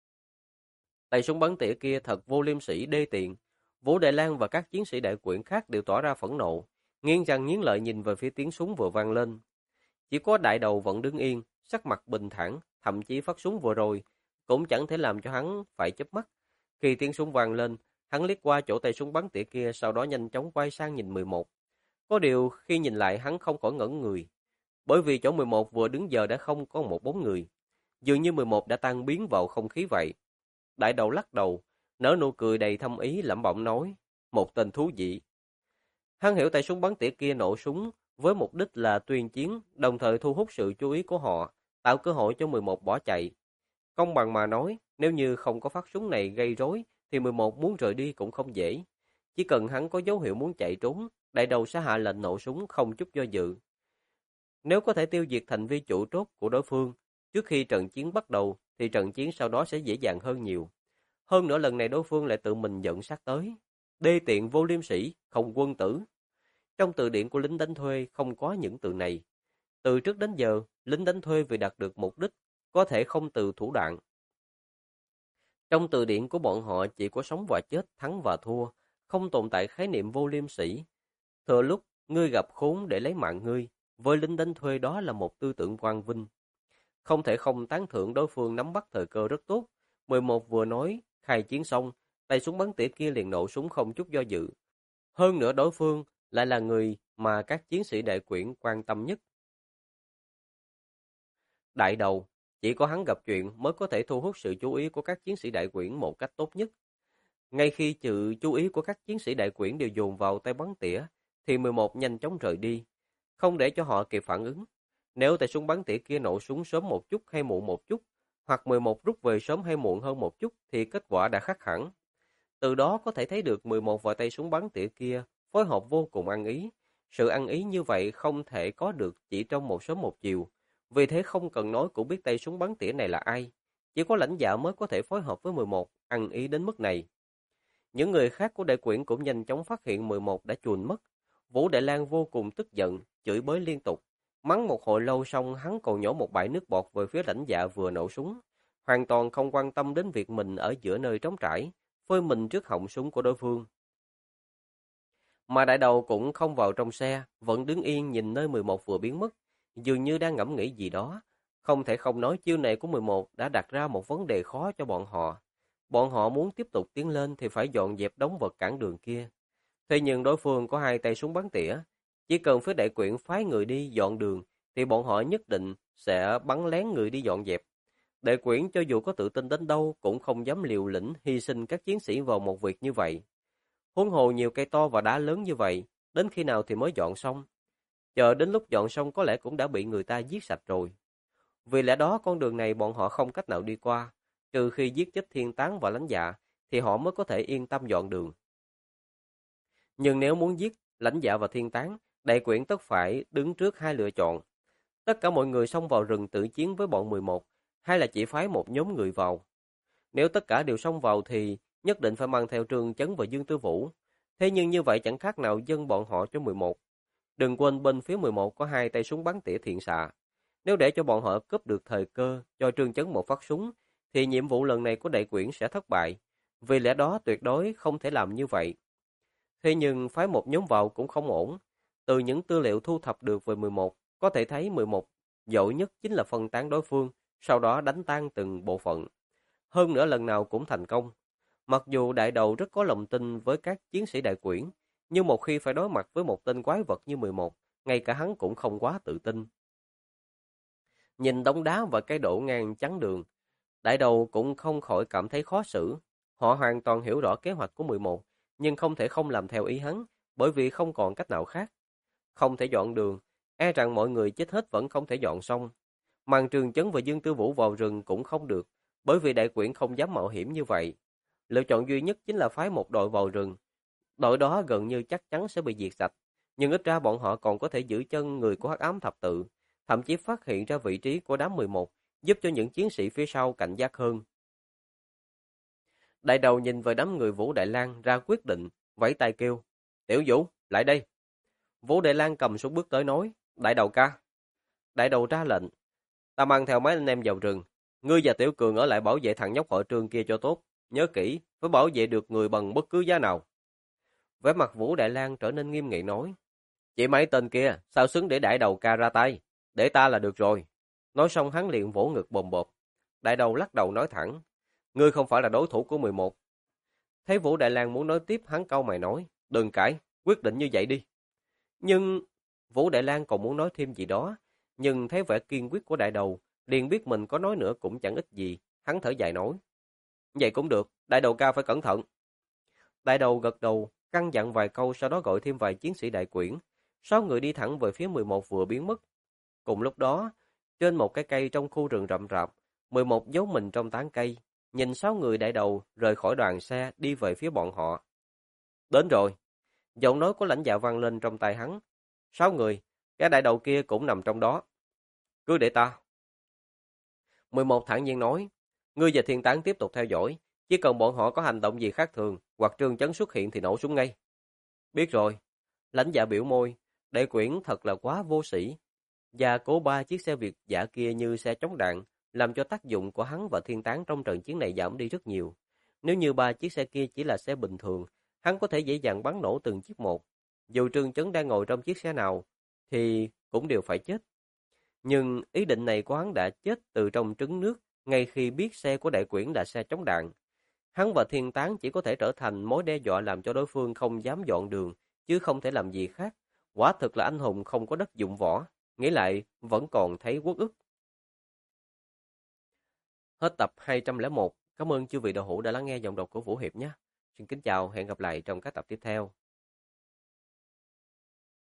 Tay súng bắn tỉa kia thật vô liêm sỉ đê tiện. Vũ Đại Lang và các chiến sĩ Đại Quyển khác đều tỏ ra phẫn nộ, nghiến răng nghiến lợi nhìn về phía tiếng súng vừa vang lên. Chỉ có Đại Đầu vẫn đứng yên, sắc mặt bình thản, thậm chí phát súng vừa rồi cũng chẳng thể làm cho hắn phải chớp mắt. Khi tiếng súng vang lên, hắn liếc qua chỗ tay súng bắn tỉa kia, sau đó nhanh chóng quay sang nhìn 11. Có điều khi nhìn lại hắn không khỏi ngẩn người, bởi vì chỗ 11 vừa đứng giờ đã không có một bóng người. Dường như 11 đã tan biến vào không khí vậy. Đại Đầu lắc đầu, nở nụ cười đầy thâm ý lẩm bẩm nói, một tên thú vị. Hắn hiểu tay súng bắn tỉa kia nổ súng với mục đích là tuyên chiến, đồng thời thu hút sự chú ý của họ, tạo cơ hội cho 11 bỏ chạy. Công bằng mà nói, nếu như không có phát súng này gây rối, thì 11 muốn rời đi cũng không dễ. Chỉ cần hắn có dấu hiệu muốn chạy trốn, Đại Đầu sẽ hạ lệnh nổ súng không chút do dự. Nếu có thể tiêu diệt thành viên chủ chốt của đối phương trước khi trận chiến bắt đầu, thì trận chiến sau đó sẽ dễ dàng hơn nhiều. Hơn nữa lần này đối phương lại tự mình dẫn sát tới. Đê tiện vô liêm sỉ, không quân tử. Trong từ điển của lính đánh thuê không có những từ này. Từ trước đến giờ, lính đánh thuê vì đạt được mục đích, có thể không từ thủ đoạn. Trong từ điển của bọn họ chỉ có sống và chết, thắng và thua, không tồn tại khái niệm vô liêm sỉ. Thừa lúc ngươi gặp khốn để lấy mạng ngươi, với lính đánh thuê đó là một tư tưởng quang vinh. Không thể không tán thưởng đối phương nắm bắt thời cơ rất tốt. 11 vừa nói, khai chiến xong, tay súng bắn tỉa kia liền nổ súng không chút do dự. Hơn nữa đối phương lại là người mà các chiến sĩ Đại Quyển quan tâm nhất. Đại Đầu, chỉ có hắn gặp chuyện mới có thể thu hút sự chú ý của các chiến sĩ Đại Quyển một cách tốt nhất. Ngay khi sự chú ý của các chiến sĩ Đại Quyển đều dồn vào tay bắn tỉa, thì 11 nhanh chóng rời đi, không để cho họ kịp phản ứng. Nếu tay súng bắn tỉa kia nổ súng sớm một chút hay muộn một chút, hoặc 11 rút về sớm hay muộn hơn một chút, thì kết quả đã khác hẳn. Từ đó có thể thấy được 11 và tay súng bắn tỉa kia phối hợp vô cùng ăn ý. Sự ăn ý như vậy không thể có được chỉ trong một sớm một chiều. Vì thế không cần nói cũng biết tay súng bắn tỉa này là ai. Chỉ có lãnh đạo mới có thể phối hợp với 11, ăn ý đến mức này. Những người khác của Đại Quyển cũng nhanh chóng phát hiện 11 đã chuồn mất. Vũ Đại Lang vô cùng tức giận, chửi bới liên tục. Mắng một hồi lâu xong hắn còn nhổ một bãi nước bọt về phía lãnh dạ vừa nổ súng. Hoàn toàn không quan tâm đến việc mình ở giữa nơi trống trải, phơi mình trước họng súng của đối phương. Mà đại đầu cũng không vào trong xe, vẫn đứng yên nhìn nơi 11 vừa biến mất, dường như đang ngẫm nghĩ gì đó. Không thể không nói chiêu này của 11 đã đặt ra một vấn đề khó cho bọn họ. Bọn họ muốn tiếp tục tiến lên thì phải dọn dẹp đống vật cản đường kia. Thế nhưng đối phương có hai tay súng bắn tỉa, chỉ cần phía đại quyển phái người đi dọn đường thì bọn họ nhất định sẽ bắn lén người đi dọn dẹp. Đại quyển cho dù có tự tin đến đâu cũng không dám liều lĩnh hy sinh các chiến sĩ vào một việc như vậy. Huống hồ nhiều cây to và đá lớn như vậy, đến khi nào thì mới dọn xong? Chờ đến lúc dọn xong có lẽ cũng đã bị người ta giết sạch rồi. Vì lẽ đó con đường này bọn họ không cách nào đi qua, trừ khi giết chết thiên tán và lãnh dạ, thì họ mới có thể yên tâm dọn đường. Nhưng nếu muốn giết lãnh dạ và thiên tán, đại quyển tất phải đứng trước hai lựa chọn. Tất cả mọi người xông vào rừng tự chiến với bọn 11, hay là chỉ phái một nhóm người vào. Nếu tất cả đều xông vào thì nhất định phải mang theo Trương Chấn và Dương Tư Vũ. Thế nhưng như vậy chẳng khác nào dâng bọn họ cho 11. Đừng quên bên phía 11 có hai tay súng bắn tỉa thiện xạ. Nếu để cho bọn họ cướp được thời cơ cho Trương Chấn một phát súng, thì nhiệm vụ lần này của đại quyển sẽ thất bại. Vì lẽ đó tuyệt đối không thể làm như vậy. Thế nhưng phái một nhóm vào cũng không ổn. Từ những tư liệu thu thập được về 11, có thể thấy 11 giỏi nhất chính là phân tán đối phương, sau đó đánh tan từng bộ phận. Hơn nữa lần nào cũng thành công. Mặc dù đại đầu rất có lòng tin với các chiến sĩ đại quyển, nhưng một khi phải đối mặt với một tên quái vật như 11, ngay cả hắn cũng không quá tự tin. Nhìn đống đá và cái đổ ngang chắn đường, đại đầu cũng không khỏi cảm thấy khó xử. Họ hoàn toàn hiểu rõ kế hoạch của 11, nhưng không thể không làm theo ý hắn, bởi vì không còn cách nào khác. Không thể dọn đường, e rằng mọi người chết hết vẫn không thể dọn xong. Mang Trường Chấn và Dương Tư Vũ vào rừng cũng không được, bởi vì đại quyển không dám mạo hiểm như vậy. Lựa chọn duy nhất chính là phái một đội vào rừng. Đội đó gần như chắc chắn sẽ bị diệt sạch, nhưng ít ra bọn họ còn có thể giữ chân người của Hắc Ám Thập Tự, thậm chí phát hiện ra vị trí của đám 11, giúp cho những chiến sĩ phía sau cảnh giác hơn. Đại đầu nhìn về đám người Vũ Đại Lang ra quyết định, vẫy tay kêu, Tiểu Vũ, lại đây. Vũ Đại Lang cầm súng bước tới nói, đại đầu ca. Đại đầu ra lệnh, ta mang theo mấy anh em vào rừng, ngươi và Tiểu Cường ở lại bảo vệ thằng nhóc họ Trương kia cho tốt, nhớ kỹ, phải bảo vệ được người bằng bất cứ giá nào. Vẻ mặt Vũ Đại Lang trở nên nghiêm nghị nói, chỉ mấy tên kia, sao xứng để đại đầu ca ra tay, để ta là được rồi. Nói xong hắn liền vỗ ngực bồm bột. Đại đầu lắc đầu nói thẳng, ngươi không phải là đối thủ của 11. Thấy Vũ Đại Lang muốn nói tiếp, hắn cau mày nói, đừng cãi, quyết định như vậy đi. Nhưng Vũ Đại Lang còn muốn nói thêm gì đó, nhưng thấy vẻ kiên quyết của đại đầu, liền biết mình có nói nữa cũng chẳng ích gì, hắn thở dài nói, vậy cũng được, đại đầu ca phải cẩn thận. Đại đầu gật đầu, căn dặn vài câu, sau đó gọi thêm vài chiến sĩ đại quyển. 6 người đi thẳng về phía 11 vừa biến mất. Cùng lúc đó, trên một cái cây trong khu rừng rậm rạp, 11 giấu mình trong tán cây, nhìn 6 người đại đầu rời khỏi đoàn xe đi về phía bọn họ. Đến rồi, giọng nói của lãnh dạ vang lên trong tai hắn. 6 người, cái đại đầu kia cũng nằm trong đó. Cứ để ta. 11 thản nhiên nói, ngươi và thiên tán tiếp tục theo dõi, chỉ cần bọn họ có hành động gì khác thường, hoặc Trương Chấn xuất hiện thì nổ súng ngay. Biết rồi. Lãnh dạ biểu môi, đại quyển thật là quá vô sĩ. Và cố 3 chiếc xe Việt giả kia như xe chống đạn, làm cho tác dụng của hắn và thiên tán trong trận chiến này giảm đi rất nhiều. Nếu như 3 chiếc xe kia chỉ là xe bình thường, hắn có thể dễ dàng bắn nổ từng chiếc một. Dù Trương Chấn đang ngồi trong chiếc xe nào, thì cũng đều phải chết. Nhưng ý định này của hắn đã chết từ trong trứng nước, ngay khi biết xe của đại quyển là xe chống đạn. Hắn và thiên tán chỉ có thể trở thành mối đe dọa làm cho đối phương không dám dọn đường, chứ không thể làm gì khác. Quả thực là anh hùng không có đất dụng võ, nghĩ lại vẫn còn thấy uất ức. Hết tập 201. Cảm ơn chư vị đạo hữu đã lắng nghe giọng đọc của Vũ Hiệp nhé. Xin kính chào, hẹn gặp lại trong các tập tiếp theo.